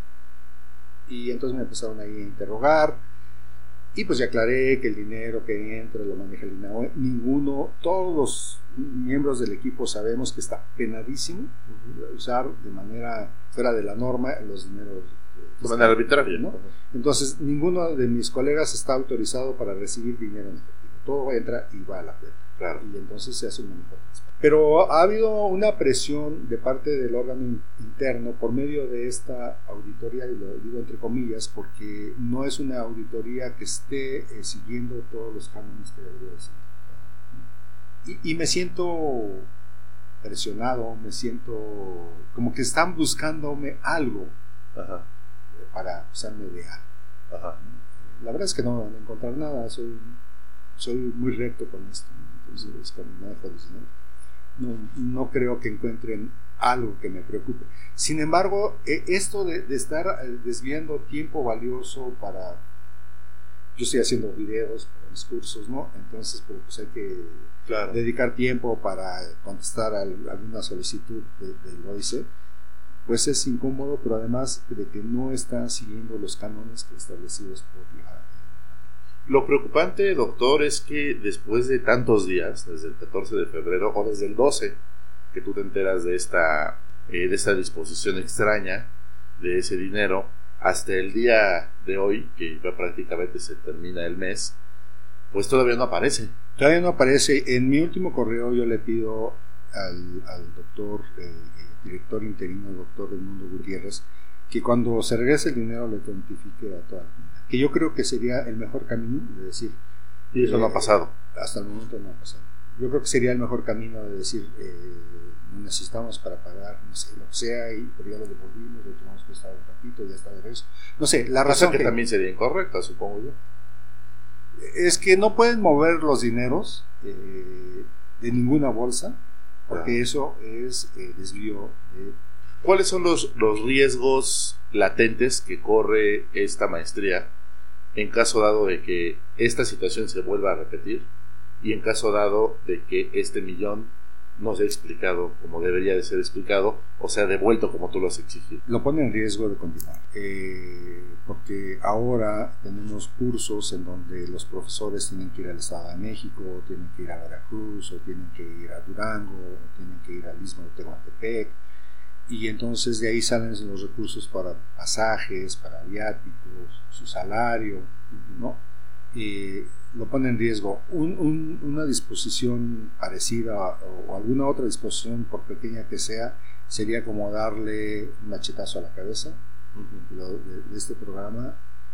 y entonces me empezaron ahí a interrogar, y pues ya aclaré que el dinero que entra lo maneja el INAOE. Ninguno, todos los miembros del equipo sabemos que está penadísimo uh-huh. usar de manera fuera de la norma los dineros de manera arbitraria, ¿no? Entonces ninguno de mis colegas está autorizado para recibir dinero en efectivo, todo entra y va a la cuenta, claro. Y entonces se hace un manejo transparente. Pero ha habido una presión de parte del órgano interno por medio de esta auditoría, y lo digo entre comillas porque no es una auditoría que esté eh, siguiendo todos los cánones que debería seguir. Y, y me siento presionado, me siento como que están buscándome algo. Ajá. Para usarme de algo. Ajá. La verdad es que no van a encontrar nada, soy, soy muy recto con esto, ¿no? Entonces con el manejo de dinero no, no creo que encuentren algo que me preocupe. Sin embargo, esto de, de estar desviando tiempo valioso para, yo estoy haciendo videos para mis cursos, ¿no? Entonces pues hay que claro. dedicar tiempo para contestar a alguna solicitud del O I C E, pues es incómodo, pero además de que no está siguiendo los cánones establecidos por la... Lo preocupante, doctor, es que después de tantos días, desde el catorce de febrero o desde el doce, que tú te enteras de esta, eh, de esta disposición extraña de ese dinero, hasta el día de hoy, que ya prácticamente se termina el mes, pues todavía no aparece. Todavía no aparece. En mi último correo yo le pido al, al doctor... Eh, director interino, el doctor Edmundo Gutiérrez, que cuando se regrese el dinero le notifique a toda la comunidad, que yo creo que sería el mejor camino de decir, y eso eh, no ha pasado hasta el momento no ha pasado. Yo creo que sería el mejor camino de decir eh, necesitamos para pagar, no sé, lo que sea, y pero ya lo devolvimos, lo tomamos prestado un ratito, ya está de regreso, no sé, la razón que, que también sería incorrecta, supongo yo, es que no pueden mover los dineros eh, de ninguna bolsa, porque eso es eh, desvío de... ¿Cuáles son los, los riesgos latentes que corre esta maestría en caso dado de que esta situación se vuelva a repetir y en caso dado de que este millón no sea explicado como debería de ser explicado o sea devuelto como tú lo has exigido? Lo pone en riesgo de continuar, eh, porque ahora tenemos cursos en donde los profesores tienen que ir al Estado de México, o tienen que ir a Veracruz, o tienen que ir a Durango, o tienen que ir al Istmo de Tehuantepec, y entonces de ahí salen los recursos para pasajes, para viáticos, su salario, ¿no? Eh, lo pone en riesgo. Un, un, una disposición parecida o, o alguna otra disposición, por pequeña que sea, sería como darle un machetazo a la cabeza uh-huh. de, de, de este programa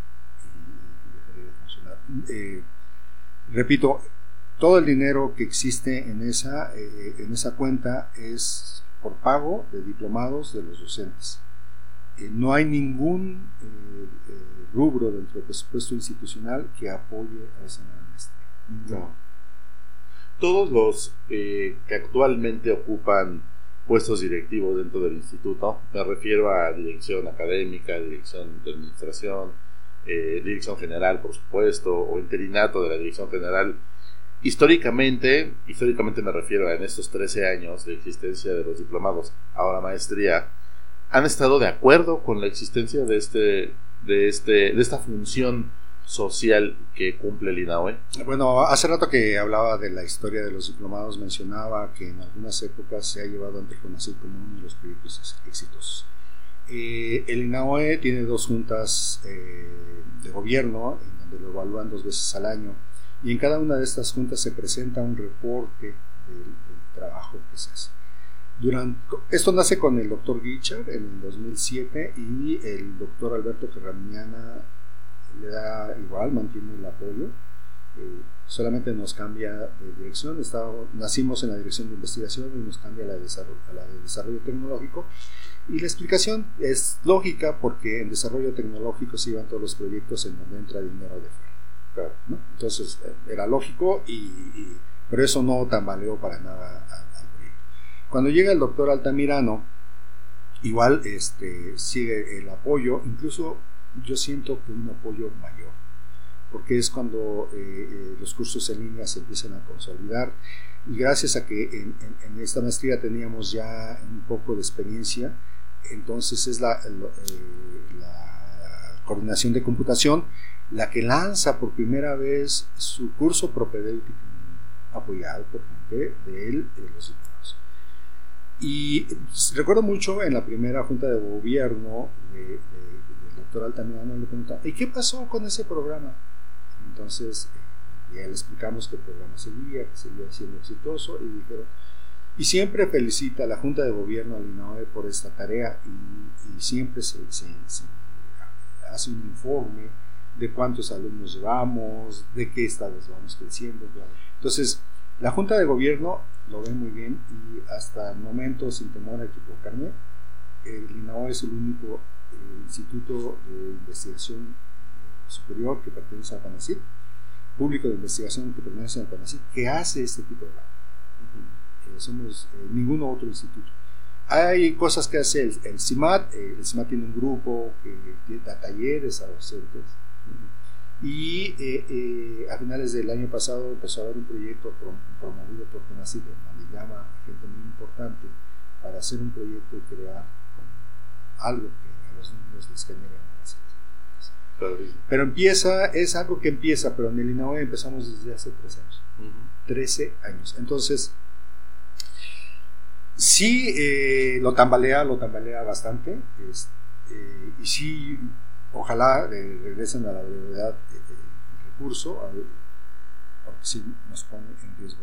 y, y dejaría de funcionar. Eh, repito, todo el dinero que existe en esa, eh, en esa cuenta es por pago de diplomados de los docentes. Eh, no hay ningún eh, eh, rubro dentro del presupuesto institucional que apoye a esa maestría. No. Todos los eh, que actualmente ocupan puestos directivos dentro del instituto, me refiero a dirección académica, dirección de administración, eh, dirección general, por supuesto, o interinato de la dirección general, históricamente, históricamente me refiero a en estos trece años de existencia de los diplomados, ahora maestría, han estado de acuerdo con la existencia de este de este de esta función social que cumple el INAOE. Bueno, hace rato que hablaba de la historia de los diplomados, mencionaba que en algunas épocas se ha llevado ante Conacit como uno de los proyectos exitosos. Eh, el INAOE tiene dos juntas eh, de gobierno en donde lo evalúan dos veces al año, y en cada una de estas juntas se presenta un reporte del, del trabajo que se hace. Durante, esto nace con el doctor Guichard en el dos mil siete y el doctor Alberto Carramiana le da igual, mantiene el apoyo, eh, solamente nos cambia de dirección. Está, nacimos en la dirección de investigación y nos cambia a la, de desarrollo, a la de desarrollo tecnológico, y la explicación es lógica porque en desarrollo tecnológico se iban todos los proyectos en donde entra dinero de fuera, claro, ¿no? Entonces era lógico, y, y, pero eso no tambaleó para nada al, al proyecto. Cuando llega el doctor Altamirano, igual este, sigue el apoyo, incluso yo siento que un apoyo mayor, porque es cuando eh, eh, los cursos en línea se empiezan a consolidar, y gracias a que en, en, en esta maestría teníamos ya un poco de experiencia, entonces es la, eh, la coordinación de computación la que lanza por primera vez su curso propedéutico apoyado por gente de él, de los diplomados. Y recuerdo mucho en la primera junta de gobierno de, de, del doctor Altamirano, le preguntaba, ¿y qué pasó con ese programa? Entonces eh, ya le explicamos que el programa seguía, que seguía siendo exitoso, y dijeron, y siempre felicita a la junta de gobierno al INAOE por esta tarea, y, y siempre se, se, se hace un informe de cuántos alumnos llevamos, de qué estados vamos creciendo. Entonces la junta de gobierno lo ve muy bien, y hasta el momento, sin temor a equivocarme, el INAOE es el único eh, instituto de investigación superior que pertenece a CONACYT, público de investigación que pertenece a CONACYT, que hace este tipo de trabajo. Uh-huh. eh, somos eh, ningún otro instituto. Hay cosas que hace el, el CIMAT, eh, el CIMAT tiene un grupo que da talleres a docentes, uh-huh. y eh, eh, a finales del año pasado empezó a haber un proyecto prom promovido por CONACYT, donde llama a gente muy importante para hacer un proyecto y crear algo que a los niños les genere más. Pero empieza, es algo que empieza, pero en el INAOE empezamos desde hace tres años. Uh-huh. trece años. Entonces, sí, eh, lo tambalea, lo tambalea bastante. Es, eh, y sí, ojalá eh, regresen a la brevedad eh, el recurso, a ver, porque sí nos pone en riesgo.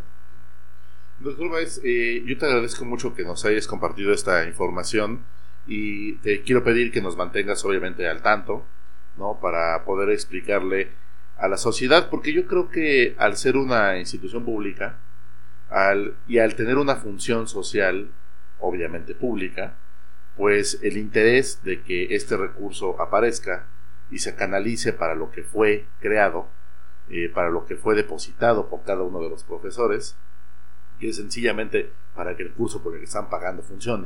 Doctor Báez, eh, yo te agradezco mucho que nos hayas compartido esta información, y te quiero pedir que nos mantengas obviamente al tanto, ¿no? Para poder explicarle a la sociedad, porque yo creo que al ser una institución pública al, y al tener una función social obviamente pública, pues el interés de que este recurso aparezca y se canalice para lo que fue creado, eh, para lo que fue depositado por cada uno de los profesores, que es sencillamente para que el curso por el que están pagando funcione,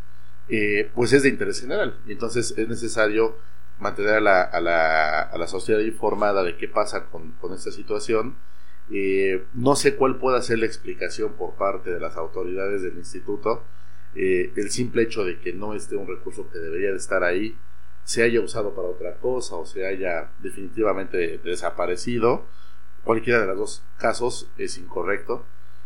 eh, pues es de interés general, y entonces es necesario mantener a la, a la, a la sociedad informada de qué pasa con, con esta situación. Eh, no sé cuál pueda ser la explicación por parte de las autoridades del instituto, eh, el simple hecho de que no esté un recurso que debería de estar ahí, se haya usado para otra cosa o se haya definitivamente desaparecido. Cualquiera de los dos casos es incorrecto,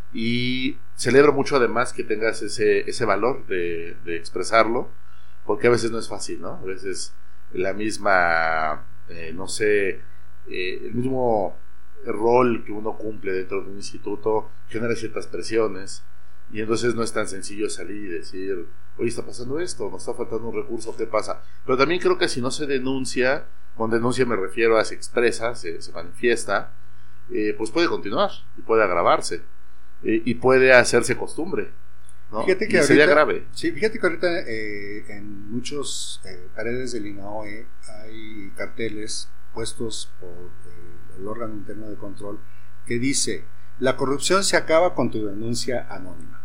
y celebro mucho además que tengas ese, ese valor de, de expresarlo, porque a veces no es fácil, ¿no? A veces la misma, eh, no sé, eh, el mismo rol que uno cumple dentro de un instituto genera ciertas presiones, y entonces no es tan sencillo salir y decir, oye, está pasando esto, nos está faltando un recurso, ¿qué pasa? Pero también creo que si no se denuncia, con denuncia me refiero a se expresa, se, se manifiesta, eh, pues puede continuar y puede agravarse, eh, y puede hacerse costumbre, ¿no? Fíjate que y ahorita, sería grave. Sí, fíjate que ahorita eh, en muchos eh, paredes del INAOE hay carteles puestos por eh, el órgano interno de control que dice: la corrupción se acaba con tu denuncia anónima.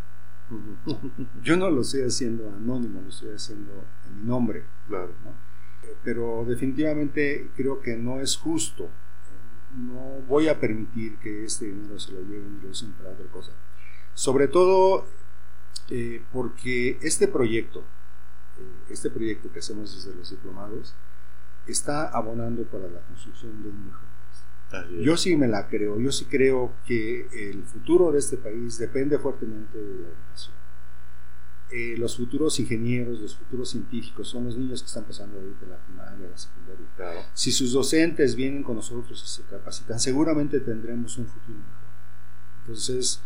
Yo no lo estoy haciendo anónimo, lo estoy haciendo en mi nombre, claro, ¿no? Pero definitivamente creo que no es justo. No voy a permitir que este dinero se lo lleven y lo usen para otra cosa. Sobre todo eh, porque este proyecto, eh, este proyecto que hacemos desde los diplomados, está abonando para la construcción de un mejor país. Yo sí me la creo, yo sí creo que el futuro de este país depende fuertemente de la educación. Eh, los futuros ingenieros, los futuros científicos son los niños que están pasando ahorita la primaria, la secundaria. Claro. Si sus docentes vienen con nosotros y se capacitan, seguramente tendremos un futuro mejor. Entonces,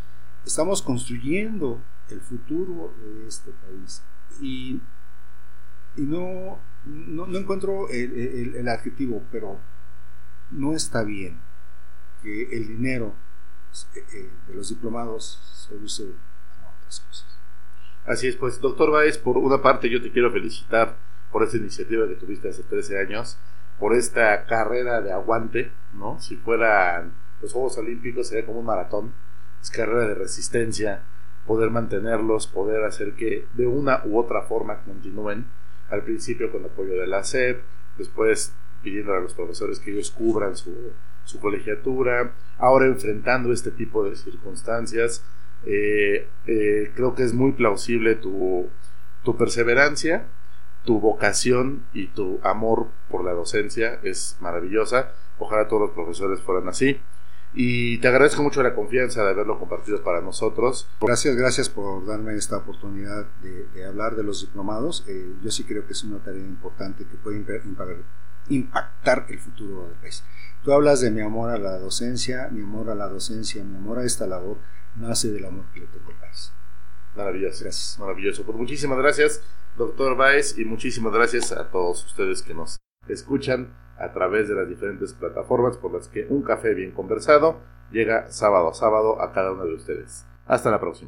estamos construyendo el futuro de este país y, y no, no, no encuentro el, el, el adjetivo, pero no está bien que el dinero eh, de los diplomados se use a otras cosas. Así es, pues doctor Báez, por una parte yo te quiero felicitar por esta iniciativa que tuviste hace trece años, por esta carrera de aguante, ¿no? Si fueran los Juegos Olímpicos sería como un maratón, es carrera de resistencia, poder mantenerlos, poder hacer que de una u otra forma continúen, al principio con apoyo de la S E P, después pidiendo a los profesores que ellos cubran su, su colegiatura, ahora enfrentando este tipo de circunstancias. Eh, eh, creo que es muy plausible tu, tu perseverancia, tu vocación y tu amor por la docencia es maravillosa. Ojalá todos los profesores fueran así. Y te agradezco mucho la confianza de haberlo compartido para nosotros. Gracias, gracias por darme esta oportunidad de, de hablar de los diplomados. Eh, yo sí creo que es una tarea importante que puede impactar, impactar el futuro del país. Tú hablas de mi amor a la docencia, mi amor a la docencia, mi amor a esta labor, nace del amor que le tengo al país. Maravilloso, gracias. Maravilloso. Pues muchísimas gracias, doctor Báez, y muchísimas gracias a todos ustedes que nos escuchan a través de las diferentes plataformas por las que Un Café Bien Conversado llega sábado a sábado a cada uno de ustedes. Hasta la próxima.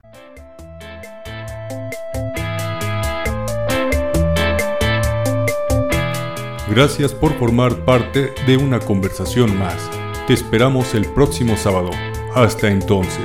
Gracias por formar parte de una conversación más. Te esperamos el próximo sábado. Hasta entonces.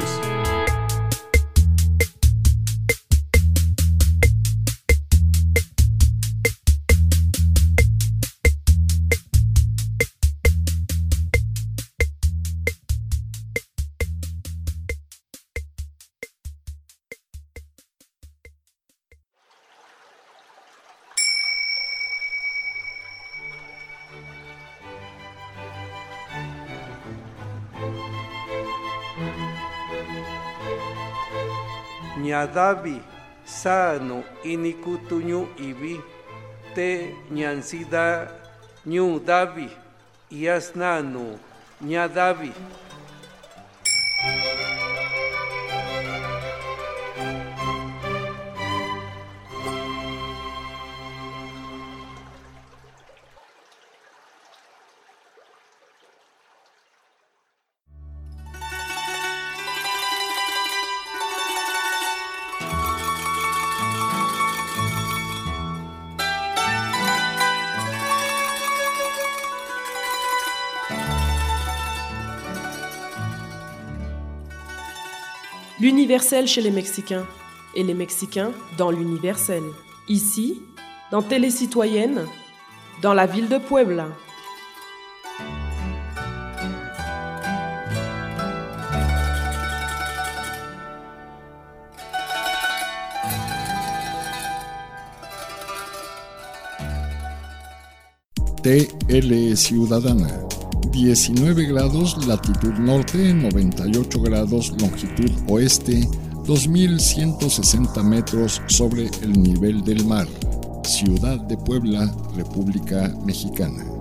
Ñadavi sano inikutuñu ibi te ñansida ñu davi yasnanu ñadavi. L'universel chez les Mexicains et les Mexicains dans l'universel. Ici, dans Télécitoyenne, dans la ville de Puebla. T L Ciudadana. diecinueve grados latitud norte, noventa y ocho grados longitud oeste, dos mil ciento sesenta metros sobre el nivel del mar. Ciudad de Puebla, República Mexicana.